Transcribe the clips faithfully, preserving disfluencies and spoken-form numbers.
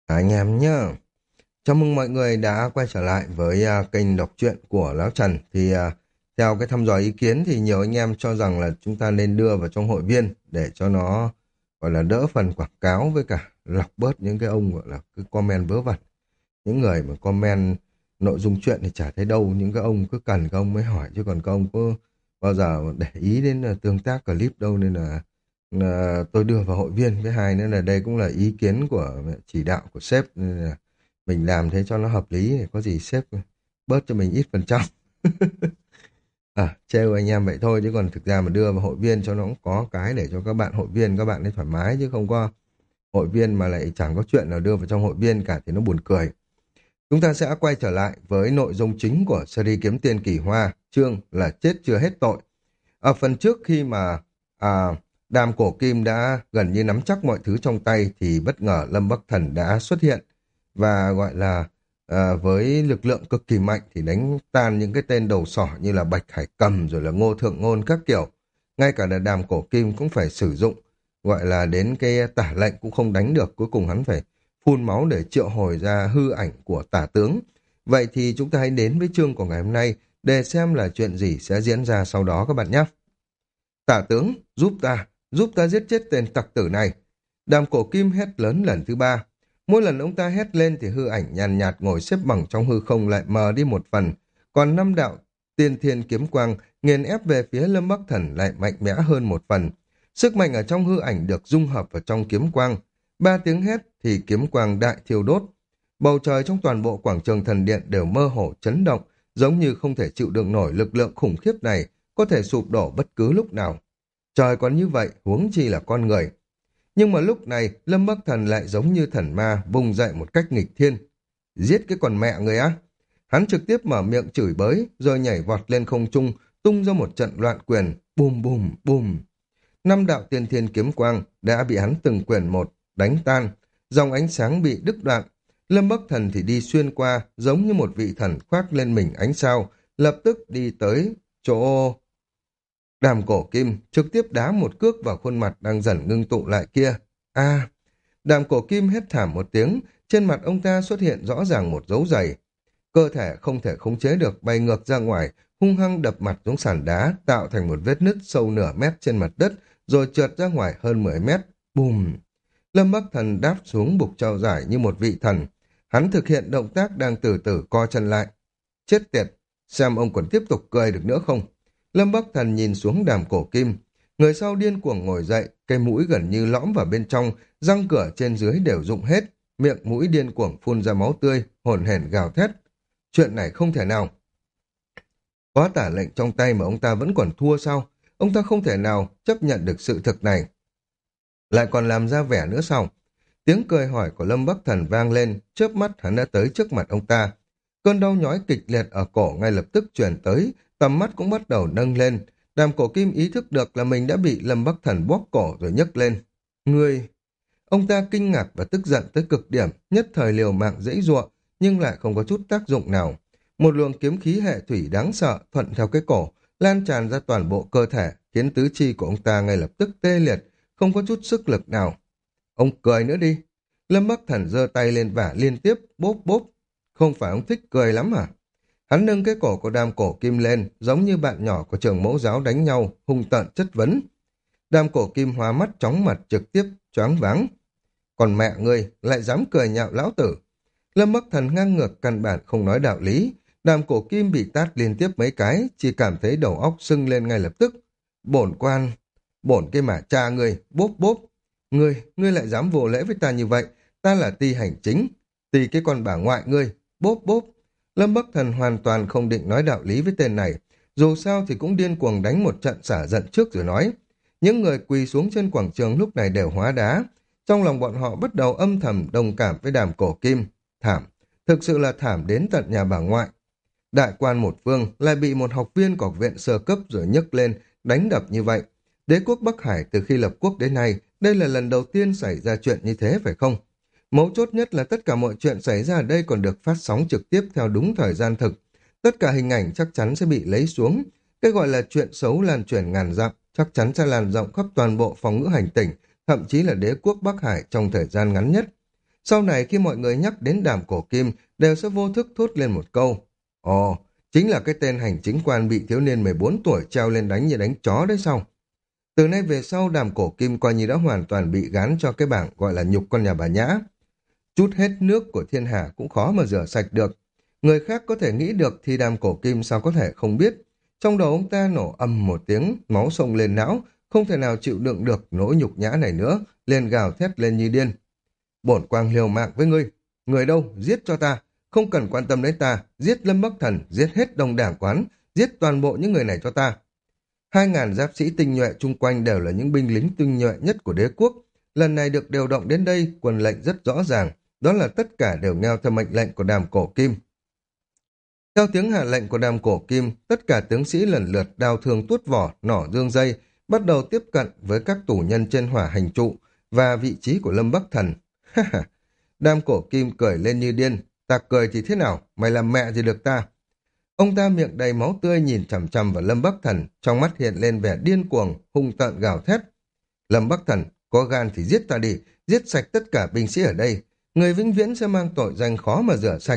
À, anh em nhá. Chào mừng mọi người đã quay trở lại với à, kênh đọc truyện của Lão Trần. Thì à, theo cái thăm dò ý kiến thì nhiều anh em cho rằng là chúng ta nên đưa vào trong hội viên để cho nó gọi là đỡ phần quảng cáo với cả lọc bớt những cái ông gọi là cứ comment vớ vẩn. Những người mà comment nội dung chuyện thì chả thấy đâu, những cái ông cứ cần các ông mới hỏi chứ còn các ông có bao giờ để ý đến là tương tác clip đâu, nên là, là tôi đưa vào hội viên. Với hai nữa là đây cũng là ý kiến của chỉ đạo của sếp, nên là mình làm thế cho nó hợp lý, có gì sếp bớt cho mình ít phần trăm. À, trêu anh em vậy thôi chứ còn thực ra mà đưa vào hội viên cho nó cũng có cái để cho các bạn hội viên các bạn ấy thoải mái, chứ không có hội viên mà lại chẳng có chuyện nào đưa vào trong hội viên cả thì nó buồn cười. Chúng ta sẽ quay trở lại với nội dung chính của series Kiếm Tiền Kỳ Hoa, chương là chết chưa hết tội. Ở phần trước khi mà à, Đàm Cổ Kim đã gần như nắm chắc mọi thứ trong tay thì bất ngờ Lâm Bắc Thần đã xuất hiện và gọi là à, với lực lượng cực kỳ mạnh thì đánh tan những cái tên đầu sỏ như là Bạch Hải Cầm rồi là Ngô Thượng Ngôn các kiểu. Ngay cả là Đàm Cổ Kim cũng phải sử dụng, gọi là đến cái tả lệnh cũng không đánh được, cuối cùng hắn phải phun máu để triệu hồi ra hư ảnh của tả tướng. Vậy thì chúng ta hãy đến với chương của ngày hôm nay để xem là chuyện gì sẽ diễn ra sau đó các bạn nhé. Tả tướng, giúp ta, giúp ta giết chết tên tặc tử này. Đàm Cổ Kim hét lớn lần thứ ba. Mỗi lần ông ta hét lên thì hư ảnh nhàn nhạt ngồi xếp bằng trong hư không lại mờ đi một phần, còn năm đạo tiên thiên kiếm quang nghiền ép về phía Lâm Bắc Thần lại mạnh mẽ hơn một phần. Sức mạnh ở trong hư ảnh được dung hợp vào trong kiếm quang. Ba tiếng hét thì kiếm quang đại thiêu đốt. Bầu trời trong toàn bộ quảng trường thần điện đều mơ hồ chấn động, giống như không thể chịu đựng nổi lực lượng khủng khiếp này, có thể sụp đổ bất cứ lúc nào. Trời còn như vậy, huống chi là con người. Nhưng mà lúc này, Lâm Bắc Thần lại giống như thần ma, vùng dậy một cách nghịch thiên. Giết cái con mẹ người á! Hắn trực tiếp mở miệng chửi bới, rồi nhảy vọt lên không trung, tung ra một trận loạn quyền, bùm bùm bùm. Năm đạo tiên thiên kiếm quang đã bị hắn từng quyền một, đánh tan. Dòng ánh sáng bị đứt đoạn. Lâm Bắc Thần thì đi xuyên qua, giống như một vị thần khoác lên mình ánh sao, lập tức đi tới chỗ Đàm Cổ Kim, trực tiếp đá một cước vào khuôn mặt đang dần ngưng tụ lại kia. A! Đàm Cổ Kim hét thảm một tiếng, trên mặt ông ta xuất hiện rõ ràng một dấu giày. Cơ thể không thể khống chế được bay ngược ra ngoài, hung hăng đập mặt xuống sàn đá, tạo thành một vết nứt sâu nửa mét trên mặt đất, rồi trượt ra ngoài hơn mười mét. Bùm! Lâm Bắc Thần đáp xuống bục trao giải như một vị thần. Hắn thực hiện động tác đang từ từ co chân lại. Chết tiệt! Xem ông còn tiếp tục cười được nữa không? Lâm Bắc Thần nhìn xuống Đàm Cổ Kim. Người sau điên cuồng ngồi dậy, cây mũi gần như lõm vào bên trong, răng cửa trên dưới đều rụng hết, miệng mũi điên cuồng phun ra máu tươi, hổn hển gào thét. Chuyện này không thể nào. Có tả lệnh trong tay mà ông ta vẫn còn thua sao? Ông ta không thể nào chấp nhận được sự thực này. Lại còn làm ra vẻ nữa sao? Tiếng cười hỏi của Lâm Bắc Thần vang lên, chớp mắt hắn đã tới trước mặt ông ta. Cơn đau nhói kịch liệt ở cổ ngay lập tức chuyển tới, tầm mắt cũng bắt đầu nâng lên. Đàm Cổ Kim ý thức được là mình đã bị Lâm Bắc Thần bóp cổ rồi nhấc lên. Ngươi! Ông ta kinh ngạc và tức giận tới cực điểm, nhất thời liều mạng giãy giụa, nhưng lại không có chút tác dụng nào. Một luồng kiếm khí hệ thủy đáng sợ thuận theo cái cổ, lan tràn ra toàn bộ cơ thể, khiến tứ chi của ông ta ngay lập tức tê liệt, không có chút sức lực nào. Ông cười nữa đi. Lâm Bắc Thần giơ tay lên vả liên tiếp, bốp bốp. Không phải ông thích cười lắm à? Hắn nâng cái cổ của Đàm Cổ Kim lên, giống như bạn nhỏ của trường mẫu giáo đánh nhau, hung tợn chất vấn. Đàm Cổ Kim hóa mắt chóng mặt trực tiếp, choáng váng. Còn mẹ ngươi lại dám cười nhạo lão tử. Lâm Bắc Thần ngang ngược căn bản không nói đạo lý. Đàm Cổ Kim bị tát liên tiếp mấy cái, chỉ cảm thấy đầu óc sưng lên ngay lập tức. Bổn quan, bổn cái mà cha ngươi, bốp bốp. Ngươi, ngươi lại dám vô lễ với ta như vậy, ta là ty hành chính, ty cái con bà ngoại ngươi, bốp bốp. Lâm Bắc Thần hoàn toàn không định nói đạo lý với tên này, dù sao thì cũng điên cuồng đánh một trận xả giận trước rồi nói. Những người quỳ xuống trên quảng trường lúc này đều hóa đá, trong lòng bọn họ bắt đầu âm thầm đồng cảm với Đàm Cổ Kim. Thảm, thực sự là thảm đến tận nhà bà ngoại. Đại quan một phương lại bị một học viên của học viện sơ cấp rồi nhấc lên, đánh đập như vậy. Đế quốc Bắc Hải từ khi lập quốc đến nay, đây là lần đầu tiên xảy ra chuyện như thế phải không? Mấu chốt nhất là tất cả mọi chuyện xảy ra ở đây còn được phát sóng trực tiếp theo đúng thời gian thực. Tất cả hình ảnh chắc chắn sẽ bị lấy xuống. Cái gọi là chuyện xấu lan truyền ngàn dặm, chắc chắn sẽ lan rộng khắp toàn bộ phòng ngữ hành tỉnh, thậm chí là đế quốc Bắc Hải trong thời gian ngắn nhất. Sau này khi mọi người nhắc đến Đàm Cổ Kim, đều sẽ vô thức thốt lên một câu. Ồ, chính là cái tên hành chính quan bị thiếu niên mười bốn tuổi treo lên đánh như đánh chó đấy sao? Từ nay về sau, Đàm Cổ Kim coi như đã hoàn toàn bị gán cho cái bảng gọi là nhục con nhà bà Nhã. Chút hết nước của thiên hạ cũng khó mà rửa sạch được. Người khác có thể nghĩ được thì Đàm Cổ Kim sao có thể không biết. Trong đầu ông ta nổ ầm một tiếng, máu sông lên não, không thể nào chịu đựng được nỗi nhục nhã này nữa, liền gào thét lên như điên. Bổn quang liều mạng với ngươi. Người đâu, giết cho ta. Không cần quan tâm đến ta, giết Lâm Bắc Thần, giết hết đồng đảng quán, giết toàn bộ những người này cho ta. Hai ngàn giáp sĩ tinh nhuệ chung quanh đều là những binh lính tinh nhuệ nhất của đế quốc. Lần này được điều động đến đây, quân lệnh rất rõ ràng, đó là tất cả đều nghe theo mệnh lệnh của Đàm Cổ Kim. Theo tiếng hạ lệnh của Đàm Cổ Kim, tất cả tướng sĩ lần lượt đao thương tuốt vỏ, nỏ dương dây, bắt đầu tiếp cận với các tù nhân trên hỏa hành trụ và vị trí của Lâm Bắc Thần. Đàm Cổ Kim cười lên như điên, ta cười thì thế nào, mày làm mẹ gì được ta. Ông ta miệng đầy máu tươi nhìn chằm chằm vào Lâm Bắc Thần, trong mắt hiện lên vẻ điên cuồng, hung tợn gào thét. Lâm Bắc Thần, có gan thì giết ta đi, giết sạch tất cả binh sĩ ở đây. Người vĩnh viễn sẽ mang tội danh khó mà rửa sạch.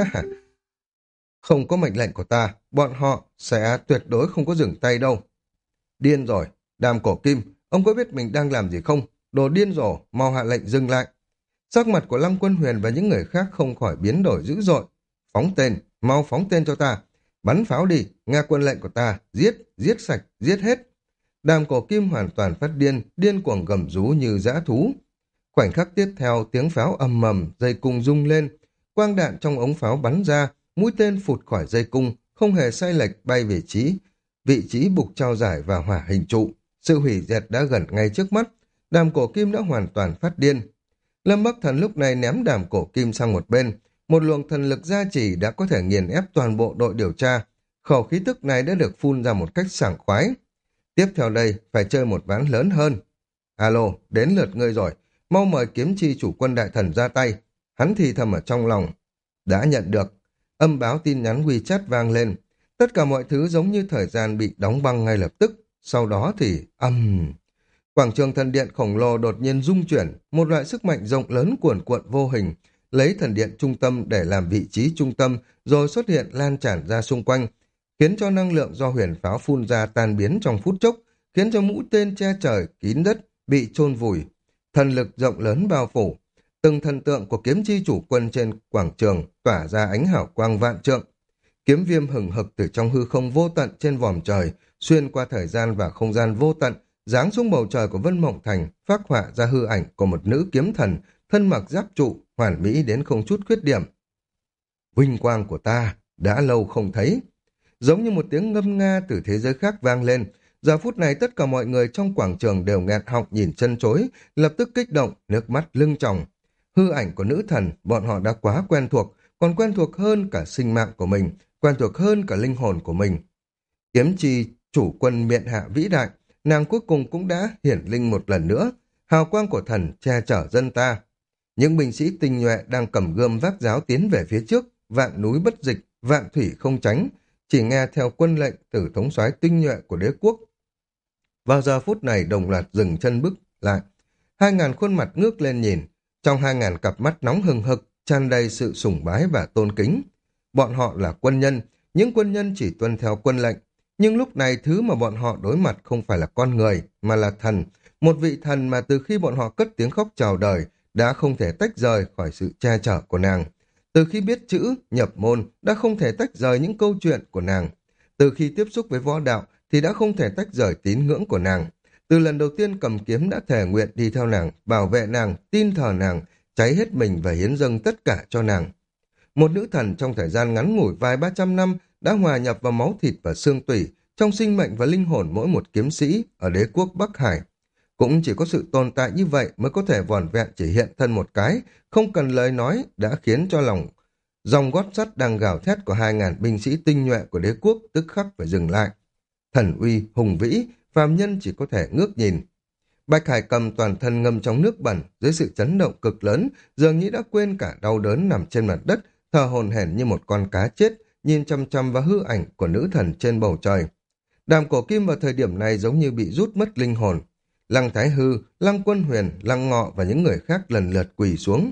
Không có mệnh lệnh của ta, bọn họ sẽ tuyệt đối không có dừng tay đâu. Điên rồi, Đàm Cổ Kim, ông có biết mình đang làm gì không? Đồ điên rồ, mau hạ lệnh dừng lại. Sắc mặt của Lăng Quân Huyền và những người khác không khỏi biến đổi dữ dội. Phóng tên, mau phóng tên cho ta. Bắn pháo đi, nghe quân lệnh của ta, giết, giết sạch, giết hết. Đàm Cổ Kim hoàn toàn phát điên, điên cuồng gầm rú như dã thú. Khoảnh khắc tiếp theo, tiếng pháo ầm ầm, dây cung rung lên. Quang đạn trong ống pháo bắn ra, mũi tên phụt khỏi dây cung, không hề sai lệch bay về trí. Vị trí bục trao giải và hỏa hình trụ. Sự hủy diệt đã gần ngay trước mắt. Đàm Cổ Kim đã hoàn toàn phát điên. Lâm Bắc Thần lúc này ném Đàm Cổ Kim sang một bên. Một luồng thần lực gia trì đã có thể nghiền ép toàn bộ đội điều tra. Khẩu khí tức này đã được phun ra một cách sảng khoái. Tiếp theo đây, phải chơi một ván lớn hơn. Alo, đến lượt ngươi rồi. Mau mời kiếm chi chủ quân đại thần ra tay. Hắn thì thầm ở trong lòng. Đã nhận được. Âm báo tin nhắn WeChat vang lên. Tất cả mọi thứ giống như thời gian bị đóng băng ngay lập tức. Sau đó thì âm... Um... Quảng trường thần điện khổng lồ đột nhiên rung chuyển, một loại sức mạnh rộng lớn cuồn cuộn vô hình, lấy thần điện trung tâm để làm vị trí trung tâm, rồi xuất hiện lan tràn ra xung quanh, khiến cho năng lượng do huyền pháo phun ra tan biến trong phút chốc, khiến cho mũi tên che trời, kín đất, bị chôn vùi. Thần lực rộng lớn bao phủ, từng thần tượng của kiếm chi chủ quân trên quảng trường tỏa ra ánh hào quang vạn trượng. Kiếm viêm hừng hực từ trong hư không vô tận trên vòm trời, xuyên qua thời gian và không gian vô tận, giáng xuống bầu trời của Vân Mộng Thành, phác họa ra hư ảnh của một nữ kiếm thần, thân mặc giáp trụ, hoàn mỹ đến không chút khuyết điểm. Vinh quang của ta, đã lâu không thấy. Giống như một tiếng ngâm nga từ thế giới khác vang lên, giờ phút này tất cả mọi người trong quảng trường đều nghẹt họng nhìn chân chối, lập tức kích động, nước mắt lưng tròng. Hư ảnh của nữ thần, bọn họ đã quá quen thuộc, còn quen thuộc hơn cả sinh mạng của mình, quen thuộc hơn cả linh hồn của mình. Kiếm chi, chủ quân miện hạ vĩ đại, nàng cuối cùng cũng đã hiển linh một lần nữa, hào quang của thần che chở dân ta. Những binh sĩ tinh nhuệ đang cầm gươm vác giáo tiến về phía trước, vạn núi bất dịch, vạn thủy không tránh, chỉ nghe theo quân lệnh từ thống soái tinh nhuệ của đế quốc. Vào giờ phút này đồng loạt dừng chân bước lại, hai ngàn khuôn mặt ngước lên nhìn, trong hai ngàn cặp mắt nóng hừng hực, tràn đầy sự sùng bái và tôn kính. Bọn họ là quân nhân, những quân nhân chỉ tuân theo quân lệnh, nhưng lúc này thứ mà bọn họ đối mặt không phải là con người, mà là thần, một vị thần mà từ khi bọn họ cất tiếng khóc chào đời, đã không thể tách rời khỏi sự che chở của nàng. Từ khi biết chữ, nhập môn, đã không thể tách rời những câu chuyện của nàng. Từ khi tiếp xúc với võ đạo, thì đã không thể tách rời tín ngưỡng của nàng. Từ lần đầu tiên cầm kiếm đã thề nguyện đi theo nàng, bảo vệ nàng, tin thờ nàng, cháy hết mình và hiến dâng tất cả cho nàng. Một nữ thần trong thời gian ngắn ngủi vài ba trăm năm đã hòa nhập vào máu thịt và xương tủy, trong sinh mệnh và linh hồn mỗi một kiếm sĩ ở đế quốc Bắc Hải. Cũng chỉ có sự tồn tại như vậy mới có thể vỏn vẹn chỉ hiện thân một cái, không cần lời nói, đã khiến cho lòng dòng gót sắt đang gào thét của hai ngàn binh sĩ tinh nhuệ của đế quốc tức khắc phải dừng lại. Thần uy, hùng vĩ, phàm nhân chỉ có thể ngước nhìn. Bạch Hải Cầm toàn thân ngâm trong nước bẩn, dưới sự chấn động cực lớn, dường như đã quên cả đau đớn nằm trên mặt đất, thở hổn hển như một con cá chết, nhìn chăm chăm vào hư ảnh của nữ thần trên bầu trời. Đàm Cổ Kim vào thời điểm này giống như bị rút mất linh hồn. Lăng Thái Hư, Lăng Quân Huyền, Lăng Ngọ và những người khác lần lượt quỳ xuống.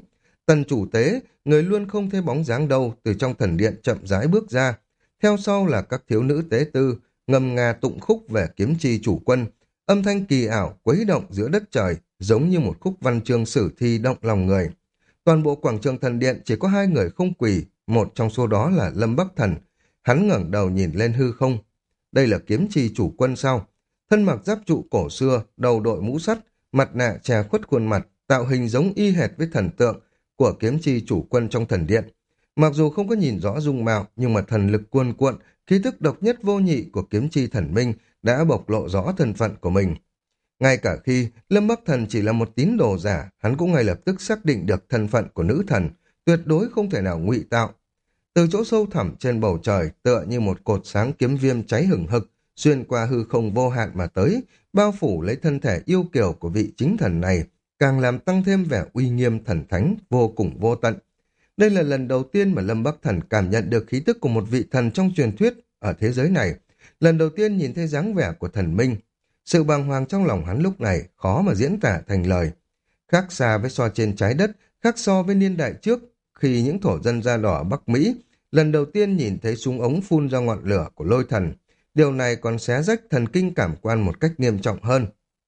Tần chủ tế, người luôn không thấy bóng dáng đâu, từ trong thần điện chậm rãi bước ra. Theo sau là các thiếu nữ tế tư, ngâm nga tụng khúc về kiếm chi chủ quân. Âm thanh kỳ ảo, quấy động giữa đất trời, giống như một khúc văn chương sử thi động lòng người. Toàn bộ quảng trường thần điện chỉ có hai người không quỳ, một trong số đó là Lâm Bắc Thần. Hắn ngẩng đầu nhìn lên hư không. Đây là kiếm chi chủ quân sao? Thân mặc giáp trụ cổ xưa, đầu đội mũ sắt, mặt nạ che khuất khuôn mặt, tạo hình giống y hệt với thần tượng của kiếm chi chủ quân trong thần điện. Mặc dù không có nhìn rõ dung mạo, nhưng mà thần lực cuồn cuộn, khí thức độc nhất vô nhị của kiếm chi thần minh đã bộc lộ rõ thân phận của mình. Ngay cả khi Lâm Bắc Thần chỉ là một tín đồ giả, hắn cũng ngay lập tức xác định được thân phận của nữ thần, tuyệt đối không thể nào ngụy tạo. Từ chỗ sâu thẳm trên bầu trời, tựa như một cột sáng kiếm viêm cháy hừng hực, xuyên qua hư không vô hạn mà tới, bao phủ lấy thân thể yêu kiều của vị chính thần này, càng làm tăng thêm vẻ uy nghiêm thần thánh vô cùng vô tận. Đây là lần đầu tiên mà Lâm Bắc Thần cảm nhận được khí tức của một vị thần trong truyền thuyết ở thế giới này. Lần đầu tiên nhìn thấy dáng vẻ của thần minh. Sự bàng hoàng trong lòng hắn lúc này khó mà diễn tả thành lời. Khác xa với so trên trái đất, khác so với niên đại trước, khi những thổ dân da đỏ Bắc Mỹ lần đầu tiên nhìn thấy súng ống phun ra ngọn lửa của lôi thần. Điều này còn xé rách thần kinh cảm quan một cách nghiêm trọng hơn.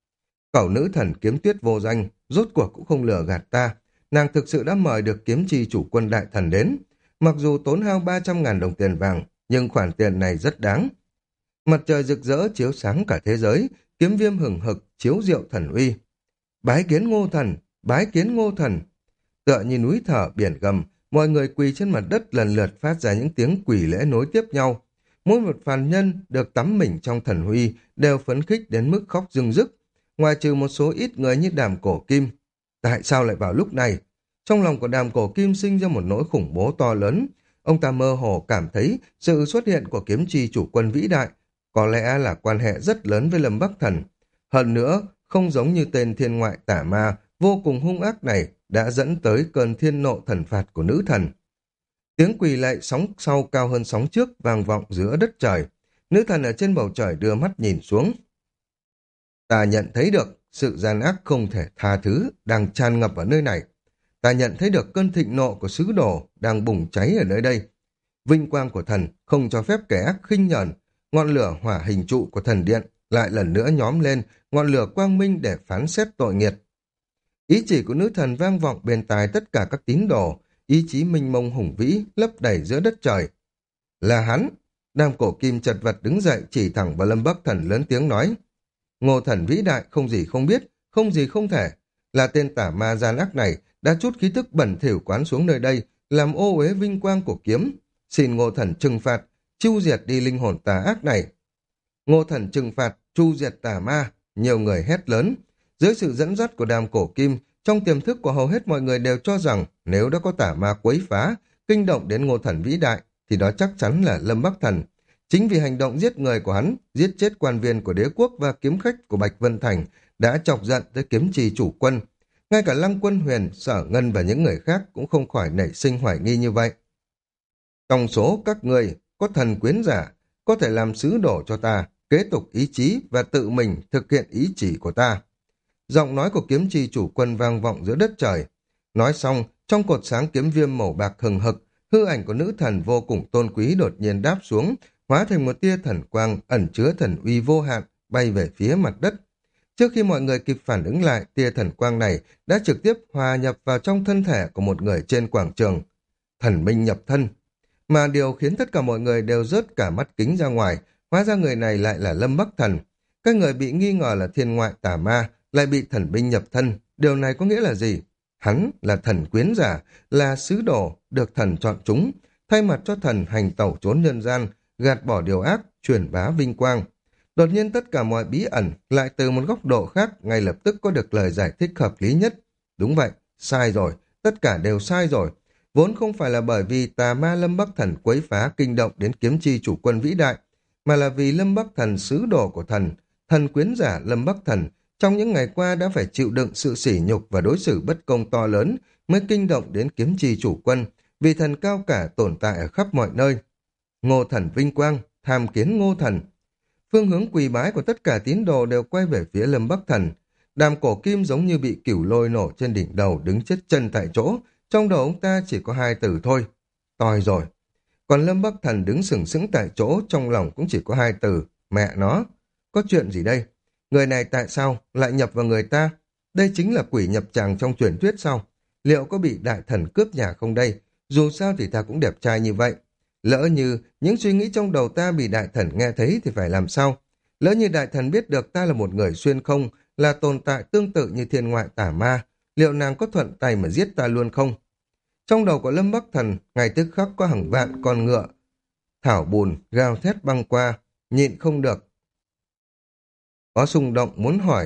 Cẩu nữ thần kiếm tuyết vô danh, rốt cuộc cũng không lừa gạt ta. Nàng thực sự đã mời được kiếm chi chủ quân đại thần đến. Mặc dù tốn hao ba trăm ngàn đồng tiền vàng, nhưng khoản tiền này rất đáng. Mặt trời rực rỡ chiếu sáng cả thế giới, kiếm viêm hừng hực, chiếu diệu thần uy. Bái kiến Ngô Thần, bái kiến Ngô Thần. Tựa như núi thở biển gầm, mọi người quỳ trên mặt đất lần lượt phát ra những tiếng quỳ lễ nối tiếp nhau. Mỗi một phàm nhân được tắm mình trong thần huy đều phấn khích đến mức khóc rưng rức, ngoài trừ một số ít người như Đàm Cổ Kim. Tại sao lại vào lúc này? Trong lòng của Đàm Cổ Kim sinh ra một nỗi khủng bố to lớn. Ông ta mơ hồ cảm thấy sự xuất hiện của kiếm chi chủ quân vĩ đại có lẽ là quan hệ rất lớn với Lâm Bắc Thần. Hơn nữa, không giống như tên thiên ngoại tả ma vô cùng hung ác này đã dẫn tới cơn thiên nộ thần phạt của nữ thần. Tiếng quỳ lạy sóng sau cao hơn sóng trước vang vọng giữa đất trời. Nữ thần ở trên bầu trời đưa mắt nhìn xuống. Ta nhận thấy được sự gian ác không thể tha thứ đang tràn ngập ở nơi này. Ta nhận thấy được cơn thịnh nộ của sứ đồ đang bùng cháy ở nơi đây. Vinh quang của thần không cho phép kẻ ác khinh nhờn. Ngọn lửa hỏa hình trụ của thần điện lại lần nữa nhóm lên, ngọn lửa quang minh để phán xét tội nghiệt. Ý chỉ của nữ thần vang vọng bên tai tất cả các tín đồ, ý chí minh mông hùng vĩ lấp đầy giữa đất trời. Là hắn! Đàm Cổ Kim chật vật đứng dậy chỉ thẳng vào Lâm Bắc Thần lớn tiếng nói. Ngô Thần vĩ đại không gì không biết, không gì không thể. Là tên tả ma gian ác này đã chút khí thức bẩn thỉu quán xuống nơi đây, làm ô uế vinh quang của kiếm. Xin Ngô Thần trừng phạt, chu diệt đi linh hồn tà ác này. Ngô Thần trừng phạt, chu diệt tà ma, nhiều người hét lớn. Dưới sự dẫn dắt của Đàm Cổ Kim, trong tiềm thức của hầu hết mọi người đều cho rằng nếu đã có tà ma quấy phá, kinh động đến Ngô Thần vĩ đại, thì đó chắc chắn là Lâm Bắc Thần. Chính vì hành động giết người của hắn, giết chết quan viên của đế quốc và kiếm khách của Bạch Vân Thành đã chọc giận tới kiếm trì chủ quân. Ngay cả Lăng Quân Huyền, Sở Ngân và những người khác cũng không khỏi nảy sinh hoài nghi như vậy. Trong số các người có thần quyến giả, có thể làm sứ đồ cho ta, kế tục ý chí và tự mình thực hiện ý chỉ của ta. Giọng nói của kiếm trì chủ quân vang vọng giữa đất trời. Nói xong, trong cột sáng kiếm viêm màu bạc hừng hực, hư ảnh của nữ thần vô cùng tôn quý đột nhiên đáp xuống, hóa thành một tia thần quang ẩn chứa thần uy vô hạn, bay về phía mặt đất. Trước khi mọi người kịp phản ứng lại, tia thần quang này đã trực tiếp hòa nhập vào trong thân thể của một người trên quảng trường. Thần minh nhập thân. Mà điều khiến tất cả mọi người đều rớt cả mắt kính ra ngoài, hóa ra người này lại là Lâm Bắc Thần. Các người bị nghi ngờ là thiên ngoại tà ma, lại bị thần binh nhập thân. Điều này có nghĩa là gì? Hắn là thần quyến giả, là sứ đồ, được thần chọn chúng, thay mặt cho thần hành tẩu trốn nhân gian, gạt bỏ điều ác, truyền bá vinh quang. Đột nhiên tất cả mọi bí ẩn lại từ một góc độ khác ngay lập tức có được lời giải thích hợp lý nhất. Đúng vậy, sai rồi, tất cả đều sai rồi. Vốn không phải là bởi vì tà ma Lâm Bắc Thần quấy phá kinh động đến kiếm chi chủ quân vĩ đại, mà là vì Lâm Bắc Thần sứ đồ của thần, thần quyến giả Lâm Bắc Thần, trong những ngày qua đã phải chịu đựng sự sỉ nhục và đối xử bất công to lớn mới kinh động đến kiếm chi chủ quân, vì thần cao cả tồn tại ở khắp mọi nơi. Ngô Thần vinh quang, tham kiến Ngô Thần. Phương hướng quỳ bái của tất cả tín đồ đều quay về phía Lâm Bắc Thần. Đàm Cổ Kim giống như bị cửu lôi nổ trên đỉnh đầu đứng chết chân tại chỗ, Trong đầu ông ta chỉ có hai từ thôi, toi rồi. Còn Lâm Bắc Thần đứng sừng sững tại chỗ, trong lòng cũng chỉ có hai từ, mẹ nó. Có chuyện gì đây? Người này tại sao lại nhập vào người ta? Đây chính là quỷ nhập tràng trong truyền thuyết sao? Liệu có bị đại thần cướp nhà không đây? Dù sao thì ta cũng đẹp trai như vậy. Lỡ như những suy nghĩ trong đầu ta bị đại thần nghe thấy thì phải làm sao? Lỡ như đại thần biết được ta là một người xuyên không, là tồn tại tương tự như thiên ngoại tả ma, liệu nàng có thuận tay mà giết ta luôn không? Trong đầu của Lâm Bắc Thần, ngay tức khắc có hàng vạn con ngựa, thảo bùn, gào thét băng qua, nhịn không được. Có xung động muốn hỏi.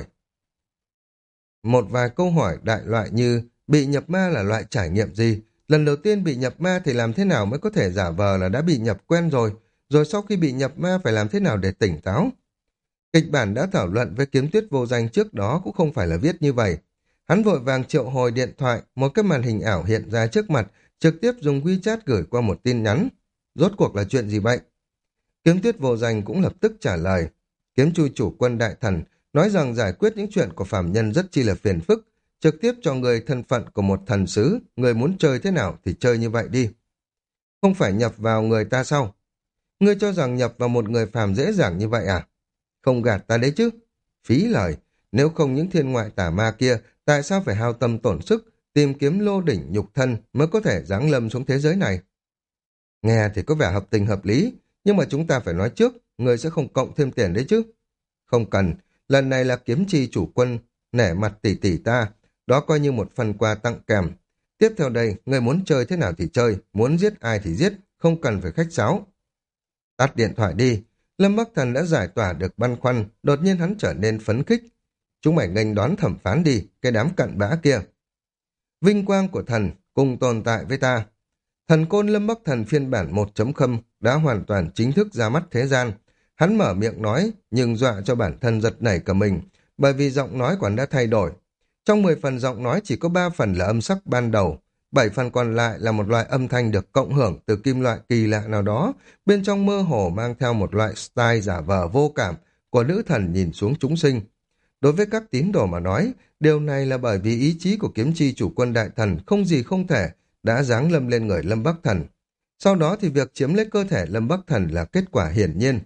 Một vài câu hỏi đại loại như bị nhập ma là loại trải nghiệm gì? Lần đầu tiên bị nhập ma thì làm thế nào mới có thể giả vờ là đã bị nhập quen rồi? Rồi sau khi bị nhập ma phải làm thế nào để tỉnh táo? Kịch bản đã thảo luận với Kiếm Tuyết Vô Danh trước đó cũng không phải là viết như vậy. Hắn vội vàng triệu hồi điện thoại, một cái màn hình ảo hiện ra trước mặt, trực tiếp dùng WeChat gửi qua một tin nhắn. Rốt cuộc là chuyện gì vậy? Kiếm Tuyết Vô Danh cũng lập tức trả lời. Kiếm Chu chủ quân đại thần nói rằng giải quyết những chuyện của phàm nhân rất chi là phiền phức, trực tiếp cho người thân phận của một thần sứ, người muốn chơi thế nào thì chơi như vậy đi. Không phải nhập vào người ta sao? Ngươi cho rằng nhập vào một người phàm dễ dàng như vậy à? Không gạt ta đấy chứ. Phí lời, nếu không những thiên ngoại tả ma kia, tại sao phải hao tâm tổn sức, tìm kiếm lô đỉnh nhục thân mới có thể giáng lâm xuống thế giới này? Nghe thì có vẻ hợp tình hợp lý, nhưng mà chúng ta phải nói trước, người sẽ không cộng thêm tiền đấy chứ. Không cần, lần này là kiếm chi chủ quân, nể mặt tỷ tỷ ta, đó coi như một phần quà tặng kèm. Tiếp theo đây, người muốn chơi thế nào thì chơi, muốn giết ai thì giết, không cần phải khách sáo. Tắt điện thoại đi, Lâm Bắc Thần đã giải tỏa được băn khoăn, đột nhiên hắn trở nên phấn khích. Chúng mày nghênh đón thẩm phán đi, cái đám cặn bã kia. Vinh quang của thần cùng tồn tại với ta. Thần côn Lâm Bắc Thần phiên bản một chấm không đã hoàn toàn chính thức ra mắt thế gian. Hắn mở miệng nói, nhưng dọa cho bản thân giật nảy cả mình, bởi vì giọng nói của hắn đã thay đổi. Trong mười phần giọng nói chỉ có ba phần là âm sắc ban đầu, bảy phần còn lại là một loại âm thanh được cộng hưởng từ kim loại kỳ lạ nào đó, bên trong mơ hồ mang theo một loại style giả vờ vô cảm của nữ thần nhìn xuống chúng sinh. Đối với các tín đồ mà nói, điều này là bởi vì ý chí của kiếm chi chủ quân đại thần không gì không thể đã giáng lâm lên người Lâm Bắc Thần. Sau đó thì việc chiếm lấy cơ thể Lâm Bắc Thần là kết quả hiển nhiên.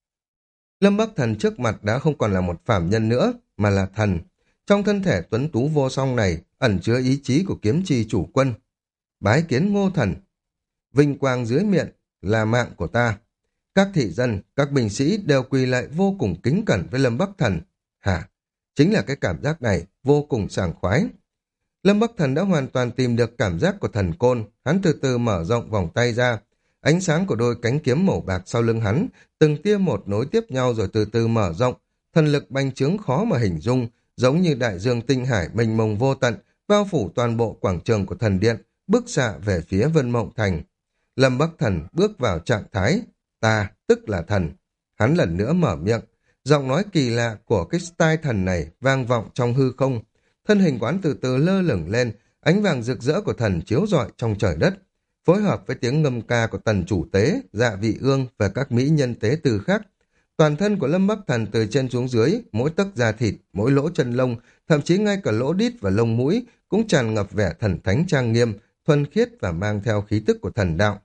Lâm Bắc Thần trước mặt đã không còn là một phàm nhân nữa, mà là thần. Trong thân thể tuấn tú vô song này ẩn chứa ý chí của kiếm chi chủ quân. Bái kiến Ngô Thần. Vinh quang dưới miệng là mạng của ta. Các thị dân, các binh sĩ đều quỳ lại vô cùng kính cẩn với Lâm Bắc Thần. Hả? Chính là cái cảm giác này, vô cùng sảng khoái. Lâm Bắc Thần đã hoàn toàn tìm được cảm giác của thần côn, hắn từ từ mở rộng vòng tay ra. Ánh sáng của đôi cánh kiếm màu bạc sau lưng hắn, từng tia một nối tiếp nhau rồi từ từ mở rộng, thần lực bành trướng khó mà hình dung, giống như đại dương tinh hải mênh mông vô tận, bao phủ toàn bộ quảng trường của thần điện, bước xạ về phía Vân Mộng Thành. Lâm Bắc Thần bước vào trạng thái, ta tức là thần. Hắn lần nữa mở miệng, giọng nói kỳ lạ của cái style thần này vang vọng trong hư không. Thân hình quán từ từ lơ lửng lên, ánh vàng rực rỡ của thần chiếu rọi trong trời đất, phối hợp với tiếng ngâm ca của tần chủ tế, dạ vị ương và các mỹ nhân tế từ khác. Toàn thân của Lâm Bắc Thần từ trên xuống dưới, mỗi tấc da thịt, mỗi lỗ chân lông, thậm chí ngay cả lỗ đít và lông mũi cũng tràn ngập vẻ thần thánh trang nghiêm, thuần khiết và mang theo khí tức của thần đạo.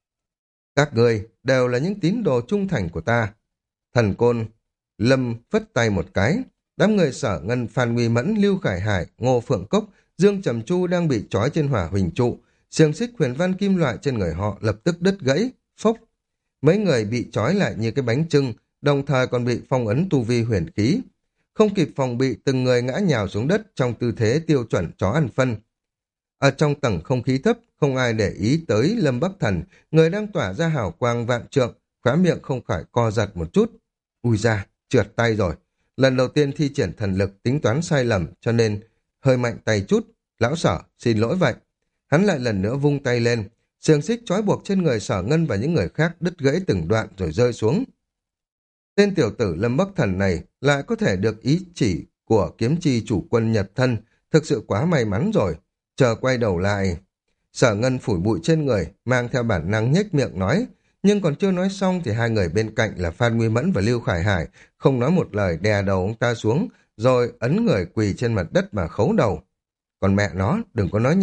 Các ngươi đều là những tín đồ trung thành của ta. Thần côn Lâm phất tay một cái, đám người Sở Ngân, Phan Nguy Mẫn, Lưu Khải Hải, Ngô Phượng Cốc, Dương Trầm Chu đang bị trói trên hỏa huỳnh trụ, xiềng xích huyền văn kim loại trên người họ lập tức đứt gãy, phốc. Mấy người bị trói lại như cái bánh chưng, đồng thời còn bị phong ấn tu vi huyền khí. Không kịp phòng bị, từng người ngã nhào xuống đất trong tư thế tiêu chuẩn chó ăn phân. Ở trong tầng không khí thấp, không ai để ý tới Lâm Bắc Thần, người đang tỏa ra hào quang vạn trượng, khóe miệng không khỏi co giật một chút. Ui da, trượt tay rồi. Lần đầu tiên thi triển thần lực tính toán sai lầm, cho nên hơi mạnh tay chút. Lão Sở, xin lỗi vậy. Hắn lại lần nữa vung tay lên, xiềng xích trói buộc trên người Sở Ngân và những người khác đứt gãy từng đoạn rồi rơi xuống. Tên tiểu tử Lâm Bắc Thần này lại có thể được ý chỉ của kiếm chi chủ quân Nhật thân, thực sự quá may mắn rồi. Chờ quay đầu lại, Sở Ngân phủi bụi trên người, mang theo bản năng nhếch miệng nói, nhưng còn chưa nói xong thì hai người bên cạnh là Phan Nguy Mẫn và Lưu Khải Hải không nói một lời đè đầu ông ta xuống, rồi ấn người quỳ trên mặt đất mà khấu đầu. Còn mẹ nó, đừng có nói nhảm,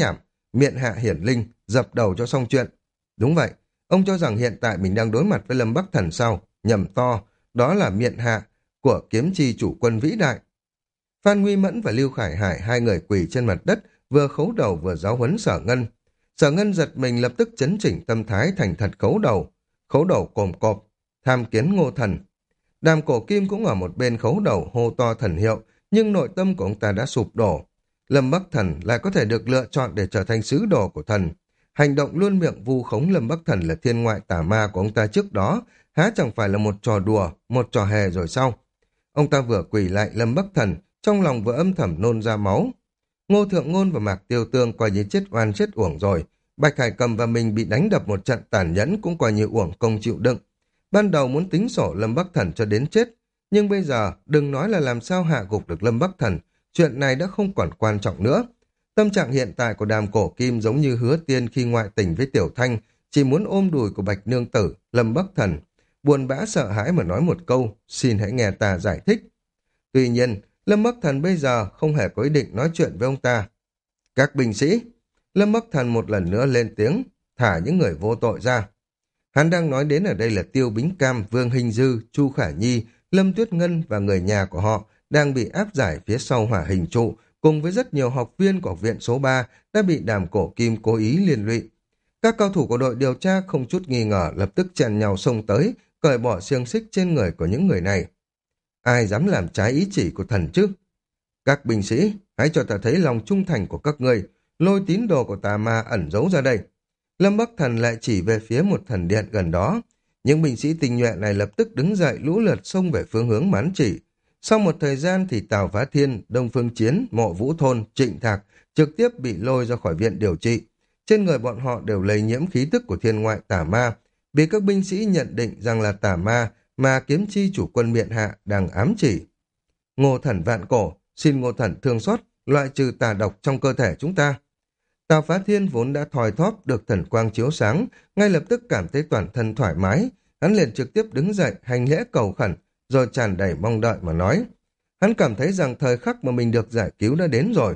miện hạ hiển linh, dập đầu cho xong chuyện. Đúng vậy, ông cho rằng hiện tại mình đang đối mặt với Lâm Bắc Thần sao? Nhầm to, đó là miện hạ của kiếm chi chủ quân vĩ đại. Phan Nguy Mẫn và Lưu Khải Hải hai người quỳ trên mặt đất, vừa khấu đầu vừa giáo huấn Sở Ngân. Sở Ngân giật mình lập tức chấn chỉnh tâm thái thành thật khấu đầu. Khấu đầu cồm cộp, tham kiến Ngô Thần. Đàm Cổ Kim cũng ở một bên khấu đầu hô to thần hiệu, nhưng nội tâm của ông ta đã sụp đổ. Lâm Bắc Thần lại có thể được lựa chọn để trở thành sứ đồ của thần. Hành động luôn miệng vu khống Lâm Bắc Thần là thiên ngoại tà ma của ông ta trước đó, há chẳng phải là một trò đùa, một trò hề rồi sao? Ông ta vừa quỳ lại Lâm Bắc Thần, trong lòng vừa âm thầm nôn ra máu. Ngô Thượng Ngôn và Mạc Tiêu Tương coi như chết oan chết uổng rồi. Bạch Hải Cầm và mình bị đánh đập một trận tàn nhẫn cũng coi như uổng công chịu đựng. Ban đầu muốn tính sổ Lâm Bắc Thần cho đến chết, nhưng bây giờ đừng nói là làm sao hạ gục được Lâm Bắc Thần, chuyện này đã không còn quan trọng nữa. Tâm trạng hiện tại của Đàm Cổ Kim giống như Hứa Tiên khi ngoại tình với Tiểu Thanh, chỉ muốn ôm đùi của Bạch Nương Tử, Lâm Bắc Thần. Buồn bã sợ hãi mà nói một câu, xin hãy nghe ta giải thích. Tuy nhiên, Lâm Bắc Thần bây giờ không hề có ý định nói chuyện với ông ta. Các binh sĩ, Lâm Bắc Thần một lần nữa lên tiếng, thả những người vô tội ra. Hắn đang nói đến ở đây là Tiêu Bính Cam, Vương Hình Dư, Chu Khả Nhi, Lâm Tuyết Ngân và người nhà của họ đang bị áp giải phía sau hỏa hình trụ, cùng với rất nhiều học viên của học viện số ba đã bị Đàm Cổ Kim cố ý liên lụy. Các cao thủ của đội điều tra không chút nghi ngờ lập tức chèn nhau xông tới, cởi bỏ xiềng xích trên người của những người này. Ai dám làm trái ý chỉ của thần chứ? Các binh sĩ, hãy cho ta thấy lòng trung thành của các ngươi, lôi tín đồ của tà ma ẩn giấu ra đây. Lâm Bắc Thần lại chỉ về phía một thần điện gần đó. Những binh sĩ tinh nhuệ này lập tức đứng dậy lũ lượt xông về phương hướng mán chỉ. Sau một thời gian thì Tào Phá Thiên, Đông Phương Chiến, Mộ Vũ Thôn, Trịnh Thạc trực tiếp bị lôi ra khỏi viện điều trị. Trên người bọn họ đều lây nhiễm khí tức của thiên ngoại tà ma, vì các binh sĩ nhận định rằng là tà ma mà kiếm chi chủ quân miện hạ đang ám chỉ. Ngô Thần vạn cổ, xin Ngô Thần thương xót, loại trừ tà độc trong cơ thể chúng ta. Tào Phá Thiên vốn đã thòi thóp được thần quang chiếu sáng, ngay lập tức cảm thấy toàn thân thoải mái. Hắn liền trực tiếp đứng dậy, hành lễ cầu khẩn, rồi tràn đầy mong đợi mà nói. Hắn cảm thấy rằng thời khắc mà mình được giải cứu đã đến rồi.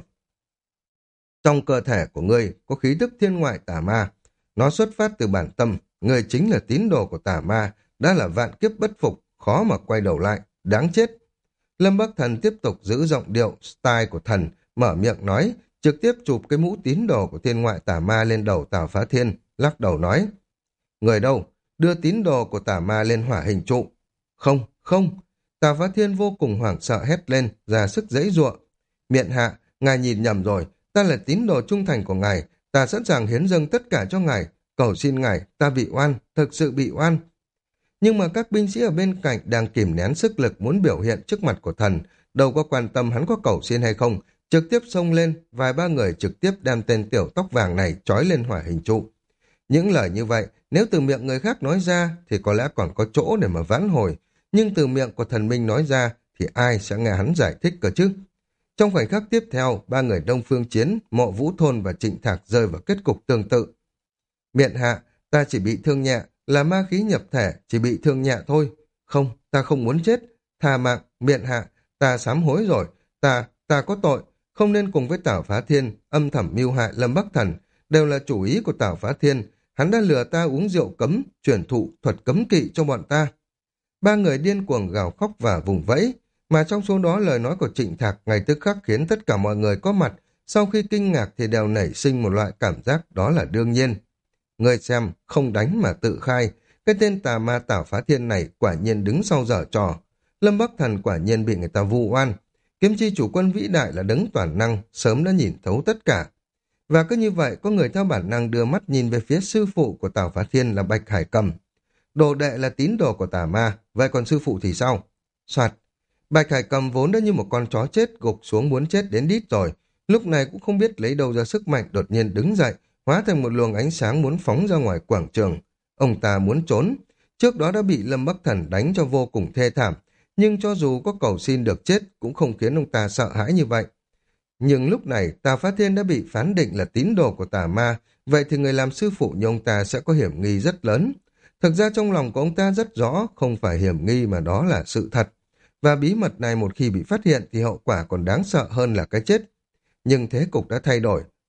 Trong cơ thể của ngươi có khí tức thiên ngoại tà ma. Nó xuất phát từ bản tâm, ngươi chính là tín đồ của tà ma, đã là vạn kiếp bất phục, khó mà quay đầu lại, đáng chết. Lâm Bắc Thần tiếp tục giữ giọng điệu, style của thần, mở miệng nói, trực tiếp chụp cái mũ tín đồ của thiên ngoại tà ma lên đầu Tào Phá Thiên, lắc đầu nói. Người đâu? Đưa tín đồ của tà ma lên hỏa hình trụ. Không, không. Tào Phá Thiên vô cùng hoảng sợ hét lên, ra sức giãy giụa. Miện hạ, ngài nhìn nhầm rồi, ta là tín đồ trung thành của ngài, ta sẵn sàng hiến dâng tất cả cho ngài, cầu xin ngài, ta bị oan, thực sự bị oan. Nhưng mà các binh sĩ ở bên cạnh đang kìm nén sức lực muốn biểu hiện trước mặt của thần, đâu có quan tâm hắn có cầu xin hay không, trực tiếp xông lên, vài ba người trực tiếp đem tên tiểu tóc vàng này trói lên hỏa hình trụ. Những lời như vậy, nếu từ miệng người khác nói ra thì có lẽ còn có chỗ để mà vãn hồi, nhưng từ miệng của thần minh nói ra thì ai sẽ nghe hắn giải thích cơ chứ? Trong khoảnh khắc tiếp theo, ba người Đông Phương Chiến, Mộ Vũ Thôn và Trịnh Thạc rơi vào kết cục tương tự. Miện hạ, ta chỉ bị thương nhẹ, là ma khí nhập thể, chỉ bị thương nhẹ thôi. Không, ta không muốn chết. Tha mạng, miện hạ, ta sám hối rồi. Ta, ta có tội, không nên cùng với Tào Phá Thiên, âm thầm mưu hại Lâm Bắc Thần. Đều là chủ ý của Tào Phá Thiên. Hắn đã lừa ta uống rượu cấm, truyền thụ thuật cấm kỵ cho bọn ta. Ba người điên cuồng gào khóc và vùng vẫy. Mà trong số đó lời nói của Trịnh Thạc ngay tức khắc khiến tất cả mọi người có mặt, sau khi kinh ngạc thì đều nảy sinh một loại cảm giác đó là đương nhiên. Người xem, không đánh mà tự khai, cái tên tà ma Tào Phá Thiên này quả nhiên đứng sau giở trò. Lâm Bắc Thần quả nhiên bị người ta vu oan. Kiếm chi chủ quân vĩ đại là đấng toàn năng, sớm đã nhìn thấu tất cả. Và cứ như vậy, có người theo bản năng đưa mắt nhìn về phía sư phụ của Tào Phá Thiên là Bạch Hải Cầm. Đồ đệ là tín đồ của tà ma, vậy còn sư phụ thì sao? Soạt, Bạch Hải Cầm vốn đã như một con chó chết gục xuống muốn chết đến đít rồi, lúc này cũng không biết lấy đâu ra sức mạnh đột nhiên đứng dậy, hóa thành một luồng ánh sáng muốn phóng ra ngoài quảng trường. Ông ta muốn trốn, trước đó đã bị Lâm Bắc Thần đánh cho vô cùng thê thảm, nhưng cho dù có cầu xin được chết cũng không khiến ông ta sợ hãi như vậy. Nhưng lúc này Tào Phá Thiên đã bị phán định là tín đồ của tà ma, vậy thì người làm sư phụ như ông ta sẽ có hiểm nghi rất lớn. Thực ra trong lòng của ông ta rất rõ, không phải hiểm nghi mà đó là sự thật. Và bí mật này một khi bị phát hiện thì hậu quả còn đáng sợ hơn là cái chết. Nhưng thế cục đã thay đổi,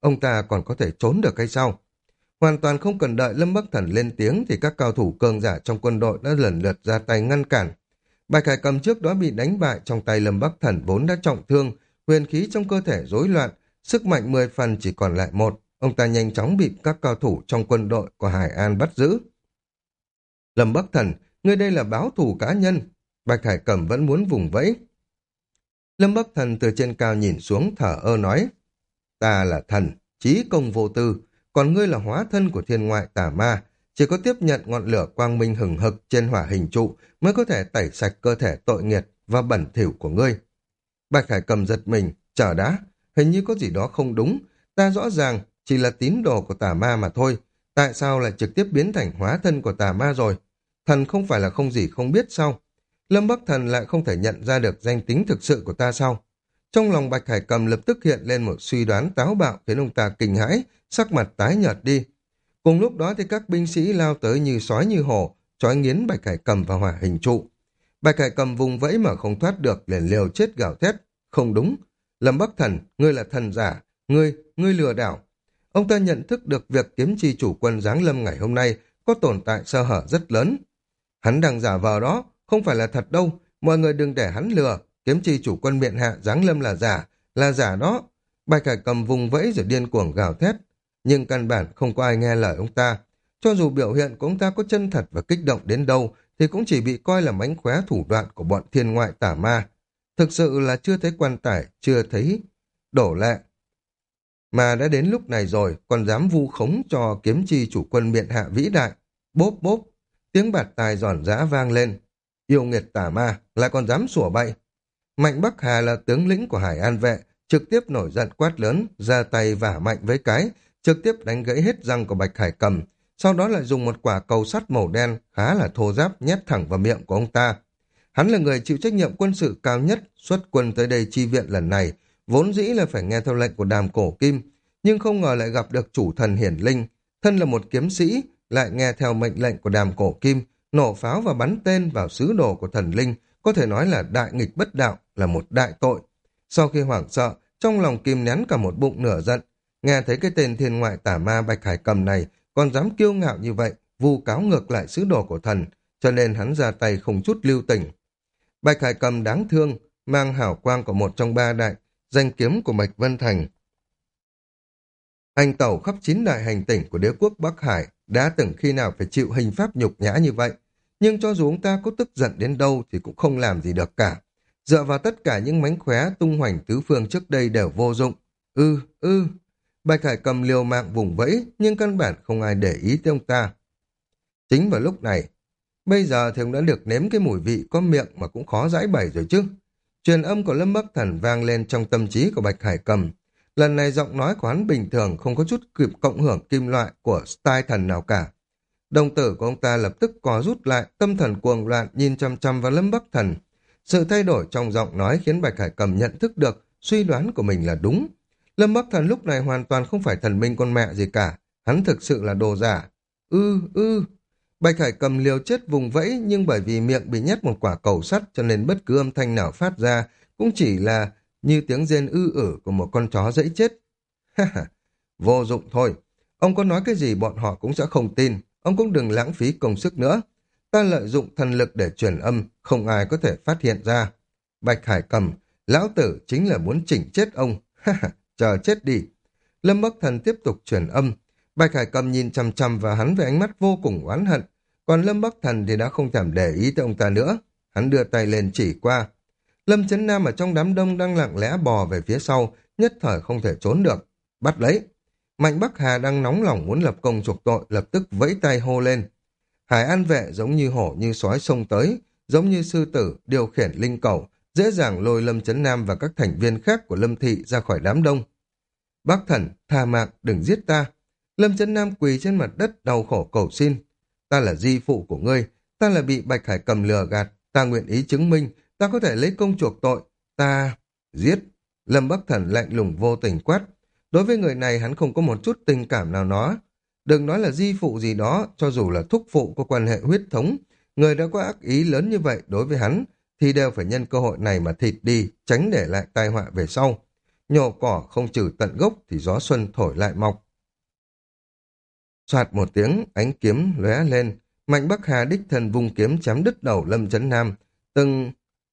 ông ta còn có thể trốn được hay sao? Hoàn toàn không cần đợi Lâm Bắc Thần lên tiếng thì các cao thủ cường giả trong quân đội đã lần lượt ra tay ngăn cản. Bạch Hải Cầm trước đó bị đánh bại trong tay Lâm Bắc Thần vốn đã trọng thương, huyền khí trong cơ thể rối loạn, sức mạnh mười phần chỉ còn lại một. Ông ta nhanh chóng bị các cao thủ trong quân đội của Hải An bắt giữ. Lâm Bắc Thần, ngươi đây là báo thù cá nhân. Bạch Hải Cầm vẫn muốn vùng vẫy. Lâm Bắc Thần từ trên cao nhìn xuống thở ơ nói, ta là thần, chí công vô tư, còn ngươi là hóa thân của thiên ngoại tà ma, chỉ có tiếp nhận ngọn lửa quang minh hừng hực trên hỏa hình trụ mới có thể tẩy sạch cơ thể tội nghiệt và bẩn thỉu của ngươi. Bạch Hải Cầm giật mình, chờ đã, hình như có gì đó không đúng, ta rõ ràng chỉ là tín đồ của tà ma mà thôi, tại sao lại trực tiếp biến thành hóa thân của tà ma rồi? Thần không phải là không gì không biết sao? Lâm Bắc Thần lại không thể nhận ra được danh tính thực sự của ta sao? Trong lòng Bạch Hải Cầm lập tức hiện lên một suy đoán táo bạo khiến ông ta kinh hãi, sắc mặt tái nhợt đi. Cùng lúc đó thì các binh sĩ lao tới như sói như hổ, trói nghiến Bạch Hải Cầm vào hỏa hình trụ. Bạch Hải Cầm vùng vẫy mà không thoát được, liền liều chết gào thét. Không đúng, Lâm Bắc Thần, ngươi là thần giả, ngươi, ngươi lừa đảo. Ông ta nhận thức được việc kiếm chi chủ quân giáng lâm ngày hôm nay có tồn tại sơ hở rất lớn. Hắn đang giả vờ đó, không phải là thật đâu, mọi người đừng để hắn lừa, kiếm chi chủ quân miện hạ giáng lâm là giả, là giả đó. Bạch Hải Cầm vùng vẫy rồi điên cuồng gào thét, nhưng căn bản không có ai nghe lời ông ta. Cho dù biểu hiện của ông ta có chân thật và kích động đến đâu, thì cũng chỉ bị coi là mánh khóe thủ đoạn của bọn thiên ngoại tả ma. Thực sự là chưa thấy quan tài, chưa thấy đổ lệ. Mà đã đến lúc này rồi, còn dám vu khống cho kiếm chi chủ quân miện hạ vĩ đại. Bốp bốp, tiếng bạt tai giòn giã vang lên. Yêu nghiệt tả ma, lại còn dám sủa bậy. Mạnh Bắc Hà là tướng lĩnh của Hải An vệ, trực tiếp nổi giận quát lớn, ra tay vả mạnh với cái, trực tiếp đánh gãy hết răng của Bạch Hải Cầm, sau đó lại dùng một quả cầu sắt màu đen khá là thô ráp nhét thẳng vào miệng của ông ta. Hắn là người chịu trách nhiệm quân sự cao nhất, xuất quân tới đây chi viện lần này, vốn dĩ là phải nghe theo lệnh của Đàm Cổ Kim, nhưng không ngờ lại gặp được chủ thần hiển linh, thân là một kiếm sĩ, lại nghe theo mệnh lệnh của Đàm Cổ Kim, nổ pháo và bắn tên vào sứ đồ của thần linh, có thể nói là đại nghịch bất đạo, là một đại tội. Sau khi hoảng sợ, trong lòng Kim nén cả một bụng nửa giận, nghe thấy cái tên thiên ngoại tả ma Bạch Hải Cầm này còn dám kiêu ngạo như vậy, vu cáo ngược lại sứ đồ của thần, cho nên hắn ra tay không chút lưu tình. Bạch Hải Cầm đáng thương, mang hảo quang của một trong ba đại danh kiếm của Bạch Vân Thành. Hành tẩu khắp chín đại hành tỉnh của đế quốc Bắc Hải, đã từng khi nào phải chịu hình pháp nhục nhã như vậy. Nhưng cho dù ông ta có tức giận đến đâu thì cũng không làm gì được cả. Dựa vào tất cả những mánh khóe tung hoành tứ phương trước đây đều vô dụng. Ư, ư, Bạch Hải Cầm liều mạng vùng vẫy, nhưng căn bản không ai để ý tới ông ta. Chính vào lúc này, bây giờ thì ông đã được nếm cái mùi vị có miệng mà cũng khó giải bày rồi chứ. Truyền âm của Lâm Bắc Thần vang lên trong tâm trí của Bạch Hải Cầm. Lần này giọng nói của hắn bình thường, không có chút kịp cộng hưởng kim loại của style thần nào cả. Đồng tử của ông ta lập tức co rút lại, tâm thần cuồng loạn nhìn chăm chăm vào Lâm Bắc Thần. Sự thay đổi trong giọng nói khiến Bạch Hải Cầm nhận thức được suy đoán của mình là đúng. Lâm Bắc Thần lúc này hoàn toàn không phải thần minh con mẹ gì cả, hắn thực sự là đồ giả. Ư, ư, Bạch Hải Cầm liều chết vùng vẫy, nhưng bởi vì miệng bị nhét một quả cầu sắt cho nên bất cứ âm thanh nào phát ra cũng chỉ là như tiếng rên ư ử của một con chó dẫy chết. Ha ha, vô dụng thôi. Ông có nói cái gì bọn họ cũng sẽ không tin, ông cũng đừng lãng phí công sức nữa. Ta lợi dụng thần lực để truyền âm, không ai có thể phát hiện ra. Bạch Hải Cầm, lão tử chính là muốn chỉnh chết ông. Ha ha, chờ chết đi. Lâm Bắc Thần tiếp tục truyền âm. Bạch Hải Cầm nhìn chằm chằm vào hắn với ánh mắt vô cùng oán hận. Còn Lâm Bắc Thần thì đã không thèm để ý tới ông ta nữa. Hắn đưa tay lên chỉ qua. Lâm Chấn Nam ở trong đám đông đang lặng lẽ bò về phía sau, nhất thời không thể trốn được. Bắt lấy. Mạnh Bắc Hà đang nóng lòng muốn lập công chuộc tội, lập tức vẫy tay hô lên. Hải An vệ giống như hổ như sói xông tới, giống như sư tử điều khiển linh cầu, dễ dàng lôi Lâm Chấn Nam và các thành viên khác của Lâm Thị ra khỏi đám đông. Bác Thần, tha mạng, đừng giết ta. Lâm Chấn Nam quỳ trên mặt đất đau khổ cầu xin. Ta là di phụ của ngươi, ta là bị Bạch Hải Cầm lừa gạt, ta nguyện ý chứng minh, ta có thể lấy công chuộc tội, ta... Giết! Lâm Bắc Thần lạnh lùng vô tình quát. Đối với người này hắn không có một chút tình cảm nào nó. Đừng nói là di phụ gì đó, cho dù là thúc phụ có quan hệ huyết thống, người đã có ác ý lớn như vậy đối với hắn, thì đều phải nhân cơ hội này mà thịt đi, tránh để lại tai họa về sau. nhổ cỏ không trừ tận gốc thì gió xuân thổi lại mọc. Soạt một tiếng, ánh kiếm lóe lên, Mạnh Bắc Hà đích thân vung kiếm chém đứt đầu Lâm Chấn Nam, từng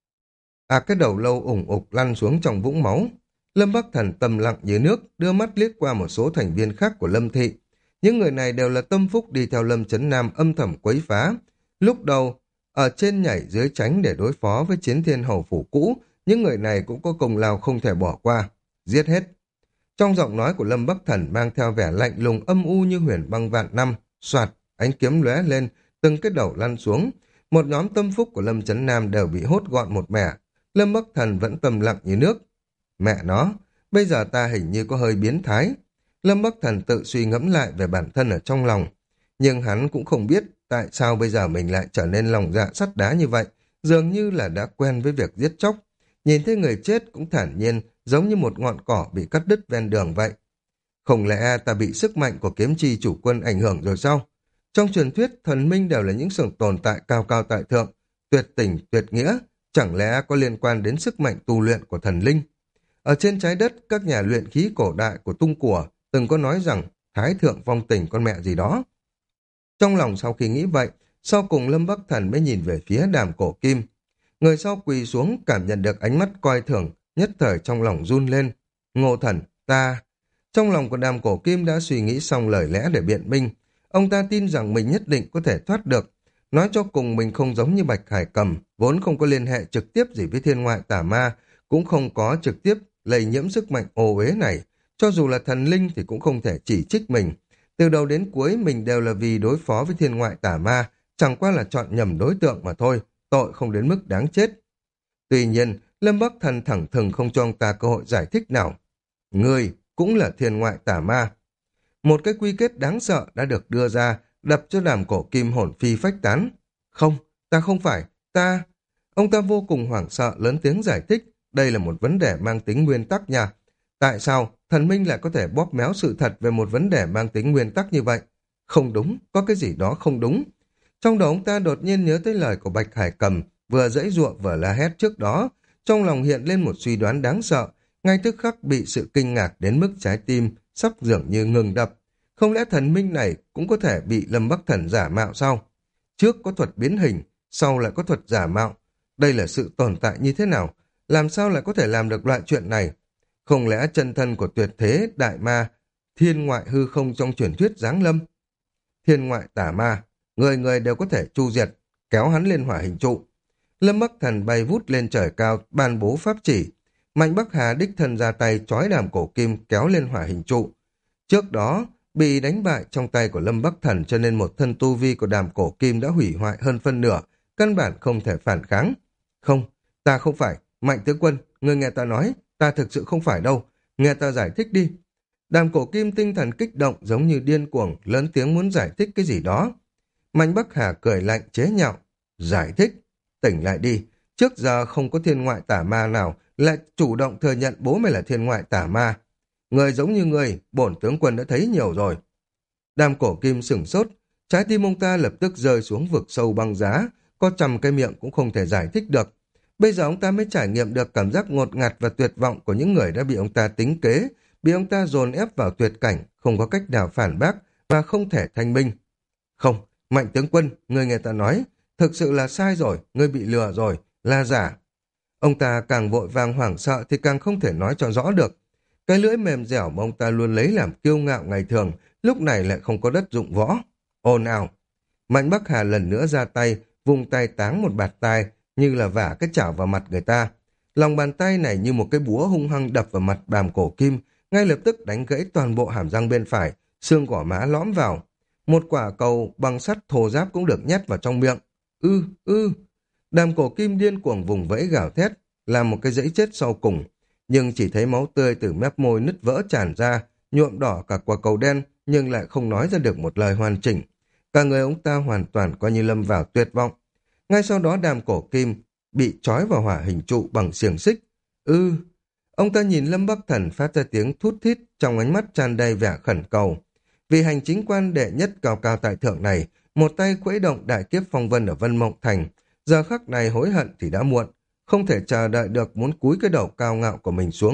à cái đầu lâu ủng ục lăn xuống trong vũng máu. Lâm Bắc Thần trầm lặng như nước, đưa mắt liếc qua một số thành viên khác của Lâm Thị. Những người này đều là tâm phúc đi theo Lâm Chấn Nam âm thầm quấy phá. Lúc đầu, ở trên nhảy dưới tránh để đối phó với Chiến Thiên Hầu phủ cũ, những người này cũng có công lao không thể bỏ qua. Giết hết. Trong giọng nói của Lâm Bắc Thần mang theo vẻ lạnh lùng âm u như huyền băng vạn năm, soạt, ánh kiếm lóe lên, từng cái đầu lăn xuống. Một nhóm tâm phúc của Lâm Chấn Nam đều bị hốt gọn một mẻ. Lâm Bắc Thần vẫn trầm lặng như nước. Mẹ nó, bây giờ ta hình như có hơi biến thái. Lâm Bắc Thần tự suy ngẫm lại về bản thân ở trong lòng. Nhưng hắn cũng không biết tại sao bây giờ mình lại trở nên lòng dạ sắt đá như vậy, dường như là đã quen với việc giết chóc. Nhìn thấy người chết cũng thản nhiên, giống như một ngọn cỏ bị cắt đứt ven đường vậy. Không lẽ ta bị sức mạnh của kiếm chi chủ quân ảnh hưởng rồi sao? Trong truyền thuyết, thần minh đều là những sự tồn tại cao cao tại thượng, tuyệt tình, tuyệt nghĩa, chẳng lẽ có liên quan đến sức mạnh tu luyện của thần linh? Ở trên trái đất, các nhà luyện khí cổ đại của tung của từng có nói rằng Thái thượng phong tình con mẹ gì đó. Trong lòng sau khi nghĩ vậy, sau cùng Lâm Bắc Thần mới nhìn về phía Đàm Cổ Kim. Người sau quỳ xuống cảm nhận được ánh mắt coi thường, nhất thời trong lòng run lên. Ngô Thần, ta... Trong lòng của Đàm Cổ Kim đã suy nghĩ xong lời lẽ để biện minh. Ông ta tin rằng mình nhất định có thể thoát được. Nói cho cùng mình không giống như Bạch Hải Cầm, vốn không có liên hệ trực tiếp gì với thiên ngoại tà ma, cũng không có trực tiếp lây nhiễm sức mạnh ô uế này. Cho dù là thần linh thì cũng không thể chỉ trích mình. Từ đầu đến cuối mình đều là vì đối phó với thiên ngoại tà ma, chẳng qua là chọn nhầm đối tượng mà thôi, tội không đến mức đáng chết. Tuy nhiên, Lâm Bắc Thần thẳng thừng không cho ông ta cơ hội giải thích nào. Ngươi cũng là thiên ngoại tà ma. Một cái quy kết đáng sợ đã được đưa ra, đập cho Đàm Cổ Kim hồn phi phách tán. Không, ta không phải, ta... Ông ta vô cùng hoảng sợ, lớn tiếng giải thích, đây là một vấn đề mang tính nguyên tắc nha. Tại sao thần minh lại có thể bóp méo sự thật về một vấn đề mang tính nguyên tắc như vậy? Không đúng, có cái gì đó không đúng. Trong đầu ông ta đột nhiên nhớ tới lời của Bạch Hải Cầm, vừa giãy giụa vừa la hét trước đó. Trong lòng hiện lên một suy đoán đáng sợ, ngay tức khắc bị sự kinh ngạc đến mức trái tim sắp dường như ngừng đập. Không lẽ thần minh này cũng có thể bị Lâm Bắc Thần giả mạo sao? Trước có thuật biến hình, sau lại có thuật giả mạo. Đây là sự tồn tại như thế nào? Làm sao lại có thể làm được loại chuyện này? Không lẽ chân thân của tuyệt thế đại ma, thiên ngoại hư không trong truyền thuyết giáng lâm? Thiên ngoại tả ma, người người đều có thể chu diệt, kéo hắn lên hỏa hình trụ. Lâm Bắc Thần bay vút lên trời cao, ban bố pháp chỉ. Mạnh Bắc Hà đích thân ra tay trói Đàm Cổ Kim kéo lên hỏa hình trụ. Trước đó, bị đánh bại trong tay của Lâm Bắc Thần cho nên một thân tu vi của Đàm Cổ Kim đã hủy hoại hơn phân nửa, căn bản không thể phản kháng. Không, ta không phải, Mạnh tướng quân, ngươi nghe ta nói, ta thực sự không phải đâu, nghe ta giải thích đi. Đàm Cổ Kim tinh thần kích động giống như điên cuồng, lớn tiếng muốn giải thích cái gì đó. Mạnh Bắc Hà cười lạnh chế nhạo, giải thích, tỉnh lại đi, trước giờ không có thiên ngoại tả ma nào lại chủ động thừa nhận bố mày là thiên ngoại tả ma. Người giống như người, bổn tướng quân đã thấy nhiều rồi. Đàm Cổ Kim sửng sốt, trái tim ông ta lập tức rơi xuống vực sâu băng giá, có trăm cái miệng cũng không thể giải thích được. Bây giờ ông ta mới trải nghiệm được cảm giác ngột ngạt và tuyệt vọng của những người đã bị ông ta tính kế, bị ông ta dồn ép vào tuyệt cảnh, không có cách nào phản bác và không thể thanh minh. Không, Mạnh tướng quân, ngươi nghe ta nói, thực sự là sai rồi, ngươi bị lừa rồi, là giả. Ông ta càng vội vàng hoảng sợ thì càng không thể nói cho rõ được. Cái lưỡi mềm dẻo mà ông ta luôn lấy làm kiêu ngạo ngày thường, lúc này lại không có đất dụng võ. Ồn ào. Mạnh Bắc Hà lần nữa ra tay, vùng tay táng một bạt tai, như là vả cái chảo vào mặt người ta. Lòng bàn tay này như một cái búa hung hăng đập vào mặt Đàm Cổ Kim, ngay lập tức đánh gãy toàn bộ hàm răng bên phải, xương gò má lõm vào. Một quả cầu bằng sắt thô ráp cũng được nhét vào trong miệng. Ư, ư. Đàm Cổ Kim điên cuồng vùng vẫy gào thét, làm một cái dãy chết sau cùng. Nhưng chỉ thấy máu tươi từ mép môi nứt vỡ tràn ra, nhuộm đỏ cả quả cầu đen, nhưng lại không nói ra được một lời hoàn chỉnh. Cả người ông ta hoàn toàn coi như lâm vào tuyệt vọng. Ngay sau đó Đàm Cổ Kim bị trói vào hỏa hình trụ bằng xiềng xích. Ư, ông ta nhìn Lâm Bắc Thần phát ra tiếng thút thít trong ánh mắt tràn đầy vẻ khẩn cầu. Vì hành chính quan đệ nhất cao cao tại thượng này, một tay khuấy động đại kiếp phong vân ở Vân Mộng Thành, giờ khắc này hối hận thì đã muộn, không thể chờ đợi được muốn cúi cái đầu cao ngạo của mình xuống,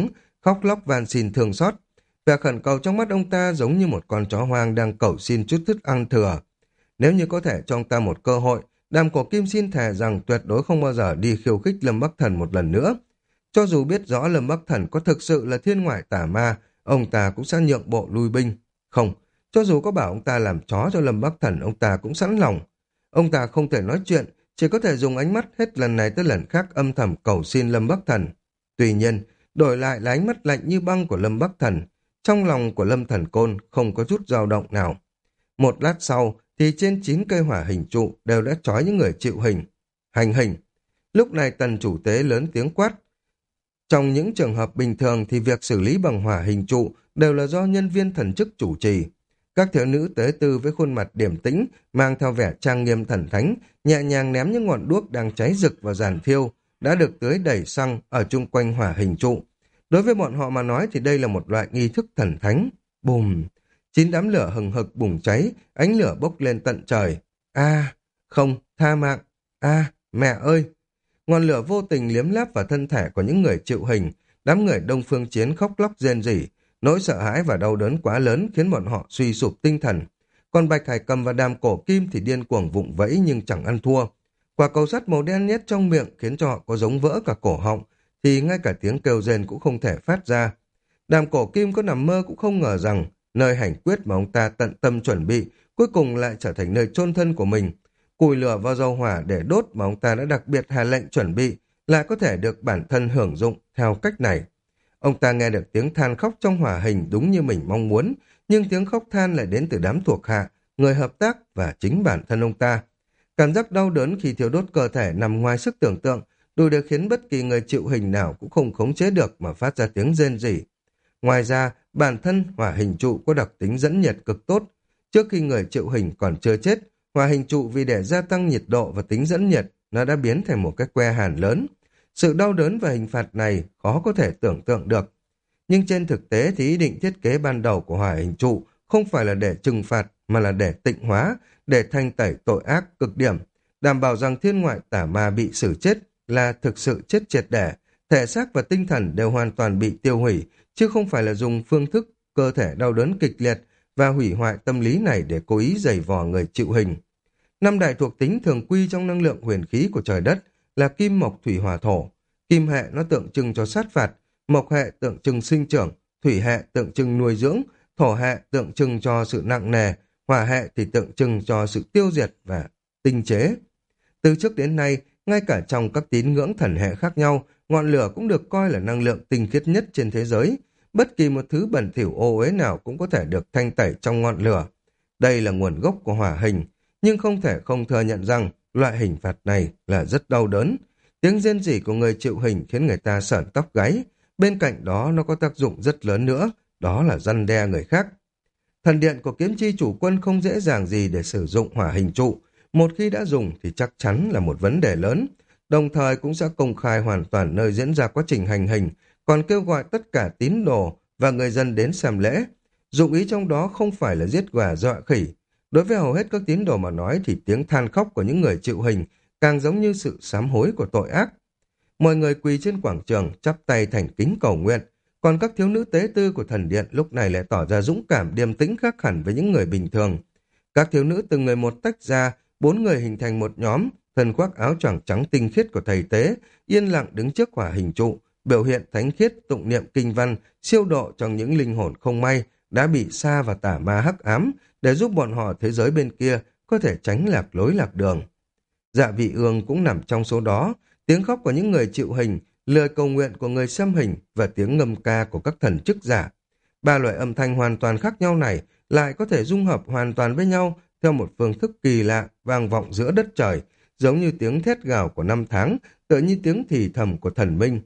khóc lóc van xin thương xót. Vẻ khẩn cầu trong mắt ông ta giống như một con chó hoang đang cầu xin chút thức ăn thừa. Nếu như có thể cho ông ta một cơ hội, Đàm Cổ Kim xin thề rằng tuyệt đối không bao giờ đi khiêu khích Lâm Bắc Thần một lần nữa. Cho dù biết rõ Lâm Bắc Thần có thực sự là thiên ngoại tà ma, ông ta cũng sẽ nhượng bộ lui binh. Không, cho dù có bảo ông ta làm chó cho Lâm Bắc Thần, ông ta cũng sẵn lòng. Ông ta không thể nói chuyện, chỉ có thể dùng ánh mắt hết lần này tới lần khác âm thầm cầu xin Lâm Bắc Thần. Tuy nhiên, đổi lại là ánh mắt lạnh như băng của Lâm Bắc Thần. Trong lòng của Lâm Thần Côn không có chút dao động nào. Một lát sau thì trên chín cây hỏa hình trụ đều đã trói những người chịu hình. Hành hình. Lúc này Tần chủ tế lớn tiếng quát. Trong những trường hợp bình thường thì việc xử lý bằng hỏa hình trụ đều là do nhân viên thần chức chủ trì. Các thiếu nữ tế tư với khuôn mặt điềm tĩnh, mang theo vẻ trang nghiêm thần thánh, nhẹ nhàng ném những ngọn đuốc đang cháy rực vào giàn thiêu, đã được tưới đầy xăng ở chung quanh hỏa hình trụ. Đối với bọn họ mà nói thì đây là một loại nghi thức thần thánh. Bùm! Chín đám lửa hừng hực bùng cháy, ánh lửa bốc lên tận trời. A, không, tha mạng. A, mẹ ơi! Ngọn lửa vô tình liếm láp vào thân thể của những người chịu hình, đám người Đông Phương Chiến khóc lóc rên rỉ, nỗi sợ hãi và đau đớn quá lớn khiến bọn họ suy sụp tinh thần. Còn Bạch Hải Cầm và Đàm Cổ Kim thì điên cuồng vụng vẫy nhưng chẳng ăn thua. Quả cầu sắt màu đen nhét trong miệng khiến cho họ có giống vỡ cả cổ họng, thì ngay cả tiếng kêu rên cũng không thể phát ra. Đàm Cổ Kim có nằm mơ cũng không ngờ rằng nơi hành quyết mà ông ta tận tâm chuẩn bị cuối cùng lại trở thành nơi chôn thân của mình. Cùi lửa vào dầu hỏa để đốt mà ông ta đã đặc biệt hạ lệnh chuẩn bị lại có thể được bản thân hưởng dụng theo cách này. Ông ta nghe được tiếng than khóc trong hỏa hình đúng như mình mong muốn, nhưng tiếng khóc than lại đến từ đám thuộc hạ, người hợp tác và chính bản thân ông ta. Cảm giác đau đớn khi thiêu đốt cơ thể nằm ngoài sức tưởng tượng, đủ để khiến bất kỳ người chịu hình nào cũng không khống chế được mà phát ra tiếng rên rỉ. Ngoài ra, bản thân hỏa hình trụ có đặc tính dẫn nhiệt cực tốt. Trước khi người chịu hình còn chưa chết, hỏa hình trụ vì để gia tăng nhiệt độ và tính dẫn nhiệt, nó đã biến thành một cái que hàn lớn. Sự đau đớn và hình phạt này khó có thể tưởng tượng được. Nhưng trên thực tế thì ý định thiết kế ban đầu của hỏa hình trụ không phải là để trừng phạt mà là để tịnh hóa, để thanh tẩy tội ác cực điểm, đảm bảo rằng thiên ngoại tả ma bị xử chết là thực sự chết triệt để, thể xác và tinh thần đều hoàn toàn bị tiêu hủy, chứ không phải là dùng phương thức cơ thể đau đớn kịch liệt và hủy hoại tâm lý này để cố ý giày vò người chịu hình. Năm đại thuộc tính thường quy trong năng lượng huyền khí của trời đất là kim, mộc, thủy, hỏa, thổ. Kim hệ nó tượng trưng cho sát phạt, mộc hệ tượng trưng sinh trưởng, thủy hệ tượng trưng nuôi dưỡng, thổ hệ tượng trưng cho sự nặng nề, hỏa hệ thì tượng trưng cho sự tiêu diệt và tinh chế. Từ trước đến nay, ngay cả trong các tín ngưỡng thần hệ khác nhau, ngọn lửa cũng được coi là năng lượng tinh khiết nhất trên thế giới. Bất kỳ một thứ bẩn thỉu ô uế nào cũng có thể được thanh tẩy trong ngọn lửa. Đây là nguồn gốc của hỏa hình, nhưng không thể không thừa nhận rằng loại hình phạt này là rất đau đớn. Tiếng rên rỉ của người chịu hình khiến người ta sởn tóc gáy. Bên cạnh đó nó có tác dụng rất lớn nữa, đó là răn đe người khác. Thần điện của kiếm chi chủ quân không dễ dàng gì để sử dụng hỏa hình trụ. Một khi đã dùng thì chắc chắn là một vấn đề lớn. Đồng thời cũng sẽ công khai hoàn toàn nơi diễn ra quá trình hành hình, còn kêu gọi tất cả tín đồ và người dân đến xem lễ. Dụng ý trong đó không phải là giết gà dọa khỉ. Đối với hầu hết các tín đồ mà nói thì tiếng than khóc của những người chịu hình càng giống như sự sám hối của tội ác. Mọi người quỳ trên quảng trường chắp tay thành kính cầu nguyện, còn các thiếu nữ tế tư của thần điện lúc này lại tỏ ra dũng cảm điềm tĩnh khác hẳn với những người bình thường. Các thiếu nữ từng người một tách ra, bốn người hình thành một nhóm, thân khoác áo choàng trắng tinh khiết của thầy tế, yên lặng đứng trước hỏa hình trụ, biểu hiện thánh khiết tụng niệm kinh văn, siêu độ trong những linh hồn không may đã bị sa và tà ma hắc ám, để giúp bọn họ thế giới bên kia có thể tránh lạc lối lạc đường. Dạ Vị Ương cũng nằm trong số đó, tiếng khóc của những người chịu hình, lời cầu nguyện của người xem hình và tiếng ngâm ca của các thần chức giả. Ba loại âm thanh hoàn toàn khác nhau này lại có thể dung hợp hoàn toàn với nhau theo một phương thức kỳ lạ vang vọng giữa đất trời, giống như tiếng thét gào của năm tháng, tựa như tiếng thì thầm của thần minh,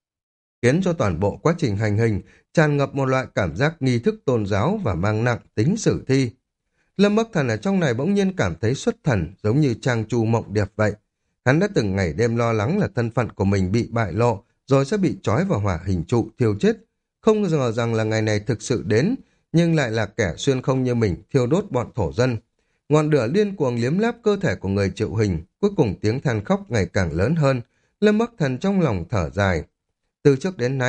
khiến cho toàn bộ quá trình hành hình tràn ngập một loại cảm giác nghi thức tôn giáo và mang nặng tính sử thi. Lâm Bắc Thần ở trong này bỗng nhiên cảm thấy xuất thần, giống như Trang Chu mộng đẹp vậy. Hắn đã từng ngày đêm lo lắng là thân phận của mình bị bại lộ, rồi sẽ bị trói vào hỏa hình trụ thiêu chết. Không ngờ rằng là ngày này thực sự đến, nhưng lại là kẻ xuyên không như mình thiêu đốt bọn thổ dân. Ngọn lửa liên cuồng liếm láp cơ thể của người chịu hình, cuối cùng tiếng than khóc ngày càng lớn hơn. Lâm Bắc Thần trong lòng thở dài. Từ trước đến nay,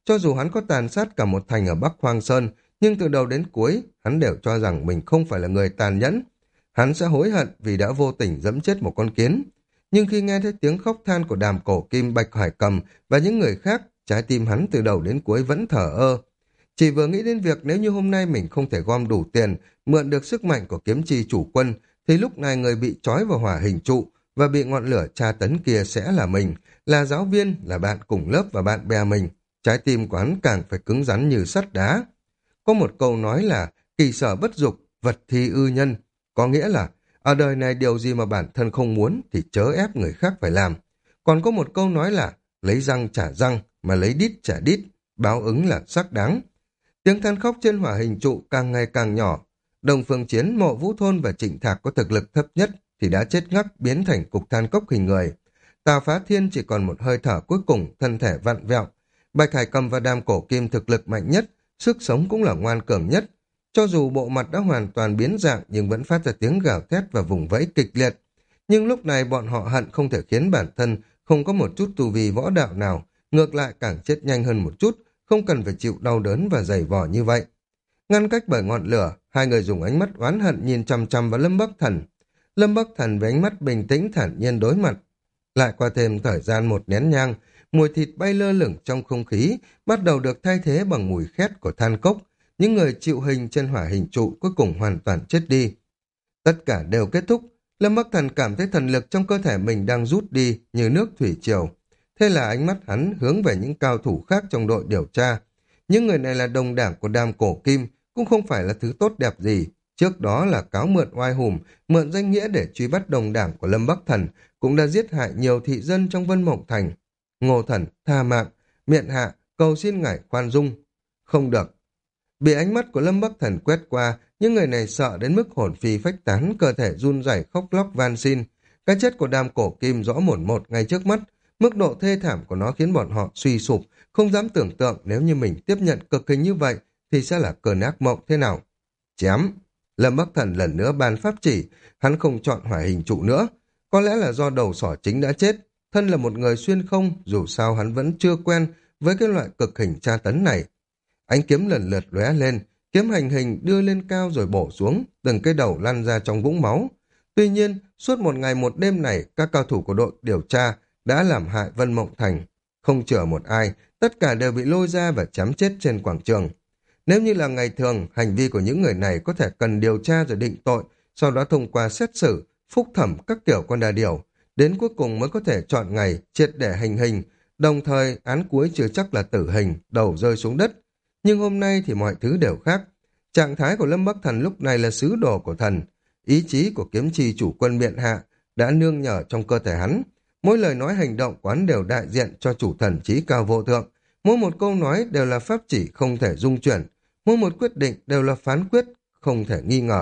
Cho dù hắn có tàn sát cả một thành ở Bắc Hoang Sơn, nhưng từ đầu đến cuối, hắn đều cho rằng mình không phải là người tàn nhẫn. Hắn sẽ hối hận vì đã vô tình giẫm chết một con kiến. Nhưng khi nghe thấy tiếng khóc than của Đàm Cổ Kim, Bạch Hải Cầm và những người khác, trái tim hắn từ đầu đến cuối vẫn thở ơ. Chỉ vừa nghĩ đến việc nếu như hôm nay mình không thể gom đủ tiền, mượn được sức mạnh của kiếm chi chủ quân, thì lúc này người bị trói vào hỏa hình trụ và bị ngọn lửa tra tấn kia sẽ là mình, là giáo viên, là bạn cùng lớp và bạn bè mình. Trái tim của hắn càng phải cứng rắn như sắt đá. Có một câu nói là kỳ sở bất dục, vật thi ư nhân. Có nghĩa là ở đời này điều gì mà bản thân không muốn thì chớ ép người khác phải làm. Còn có một câu nói là lấy răng trả răng mà lấy đít trả đít, báo ứng là xác đáng. Tiếng than khóc trên hỏa hình trụ càng ngày càng nhỏ. Đồng Phương Chiến, Mộ Vũ Thôn và Trịnh Thạc có thực lực thấp nhất thì đã chết ngắc biến thành cục than cốc hình người. Tào Phá Thiên chỉ còn một hơi thở cuối cùng, thân thể vặn vẹo. Bạch Hải Cầm và Đàm Cổ Kim thực lực mạnh nhất, sức sống cũng là ngoan cường nhất. Cho dù bộ mặt đã hoàn toàn biến dạng nhưng vẫn phát ra tiếng gào thét và vùng vẫy kịch liệt. Nhưng lúc này bọn họ hận không thể khiến bản thân không có một chút tu vi võ đạo nào, ngược lại càng chết nhanh hơn một chút, không cần phải chịu đau đớn và dày vò như vậy. Ngăn cách bởi ngọn lửa, hai người dùng ánh mắt oán hận nhìn chằm chằm vào Lâm Bắc Thần. Lâm Bắc Thần với ánh mắt bình tĩnh thản nhiên đối mặt. Lại qua thêm thời gian một nén nhang, mùi thịt bay lơ lửng trong không khí, bắt đầu được thay thế bằng mùi khét của than cốc. Những người chịu hình trên hỏa hình trụ cuối cùng hoàn toàn chết đi. Tất cả đều kết thúc. Lâm Bắc Thần cảm thấy thần lực trong cơ thể mình đang rút đi như nước thủy triều. Thế là ánh mắt hắn hướng về những cao thủ khác trong đội điều tra. Những người này là đồng đảng của Đàm Cổ Kim, cũng không phải là thứ tốt đẹp gì. Trước đó là cáo mượn oai hùm, mượn danh nghĩa để truy bắt đồng đảng của Lâm Bắc Thần, cũng đã giết hại nhiều thị dân trong Vân Mộng Thành. Ngô Thần, tha mạng, miện hạ, cầu xin ngài khoan dung. Không được. Bị ánh mắt của Lâm Bắc Thần quét qua, những người này sợ đến mức hồn phi phách tán, cơ thể run rẩy khóc lóc van xin. Cái chết của Đàm Cổ Kim rõ một một ngay trước mắt, mức độ thê thảm của nó khiến bọn họ suy sụp, không dám tưởng tượng nếu như mình tiếp nhận cực hình như vậy thì sẽ là cơn ác mộng thế nào. Chém! Lâm Bắc Thần lần nữa ban pháp chỉ, hắn không chọn hỏa hình trụ nữa. Có lẽ là do đầu sỏ chính đã chết, thân là một người xuyên không, dù sao hắn vẫn chưa quen với cái loại cực hình tra tấn này. Ánh kiếm lần lượt lóe lên, kiếm hành hình đưa lên cao rồi bổ xuống, từng cái đầu lăn ra trong vũng máu. Tuy nhiên, suốt một ngày một đêm này, các cao thủ của đội điều tra đã làm hại Vân Mộng Thành. Không chừa một ai, tất cả đều bị lôi ra và chém chết trên quảng trường. Nếu như là ngày thường, hành vi của những người này có thể cần điều tra rồi định tội, sau đó thông qua xét xử, phúc thẩm các kiểu con đà điểu, đến cuối cùng mới có thể chọn ngày triệt để hành hình, đồng thời án cuối chưa chắc là tử hình, đầu rơi xuống đất. Nhưng hôm nay thì mọi thứ đều khác. Trạng thái của Lâm Bắc Thần lúc này là sứ đồ của thần. Ý chí của kiếm chi chủ quân miện hạ đã nương nhờ trong cơ thể hắn. Mỗi lời nói hành động của hắn đều đại diện cho chủ thần trí cao vô thượng. Mỗi một câu nói đều là pháp chỉ không thể dung chuyển. Mỗi một quyết định đều là phán quyết không thể nghi ngờ.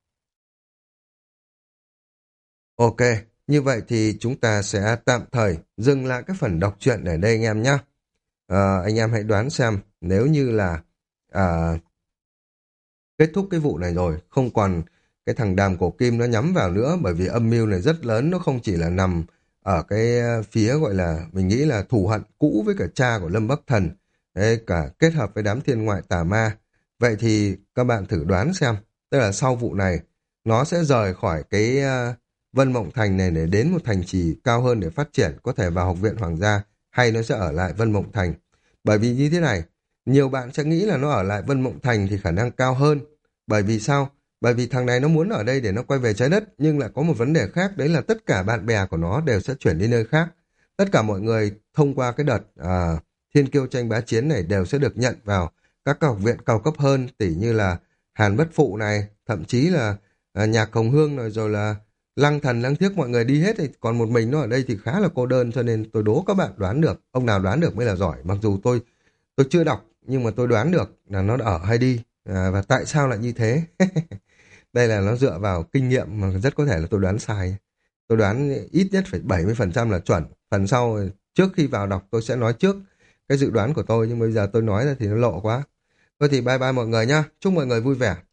Ok, như vậy thì chúng ta sẽ tạm thời dừng lại cái phần đọc truyện ở đây anh em nhé. À, anh em hãy đoán xem nếu như là à, kết thúc cái vụ này rồi, không còn cái thằng Đàm Cổ Kim nó nhắm vào nữa, bởi vì âm mưu này rất lớn, nó không chỉ là nằm ở cái phía gọi là mình nghĩ là thù hận cũ với cả cha của Lâm Bắc Thần, đấy, cả kết hợp với đám thiên ngoại tà ma. Vậy thì các bạn thử đoán xem, tức là sau vụ này nó sẽ rời khỏi cái uh, Vân Mộng Thành này để đến một thành trì cao hơn để phát triển, có thể vào học viện hoàng gia, hay nó sẽ ở lại Vân Mộng Thành. Bởi vì như thế này, nhiều bạn sẽ nghĩ là nó ở lại Vân Mộng Thành thì khả năng cao hơn. Bởi vì sao? Bởi vì thằng này nó muốn ở đây để nó quay về trái đất, nhưng lại có một vấn đề khác, đấy là tất cả bạn bè của nó đều sẽ chuyển đi nơi khác. Tất cả mọi người thông qua cái đợt à, thiên kiêu tranh bá chiến này đều sẽ được nhận vào các học viện cao cấp hơn, tỉ như là Hàn Bất Phụ này, thậm chí là à, Nhạc Hồng Hương này, rồi là Lăng Thần, Lăng Thiếc, mọi người đi hết thì còn một mình nó ở đây thì khá là cô đơn, cho nên tôi đố các bạn đoán được, ông nào đoán được mới là giỏi, mặc dù tôi tôi chưa đọc nhưng mà tôi đoán được là nó ở hay đi à, và tại sao lại như thế. Đây là nó dựa vào kinh nghiệm mà rất có thể là tôi đoán sai. Tôi đoán ít nhất phải bảy mươi phần trăm là chuẩn. Phần sau trước khi vào đọc tôi sẽ nói trước cái dự đoán của tôi, nhưng bây giờ tôi nói ra thì nó lộ quá. Thôi thì bye bye mọi người nhá. Chúc mọi người vui vẻ.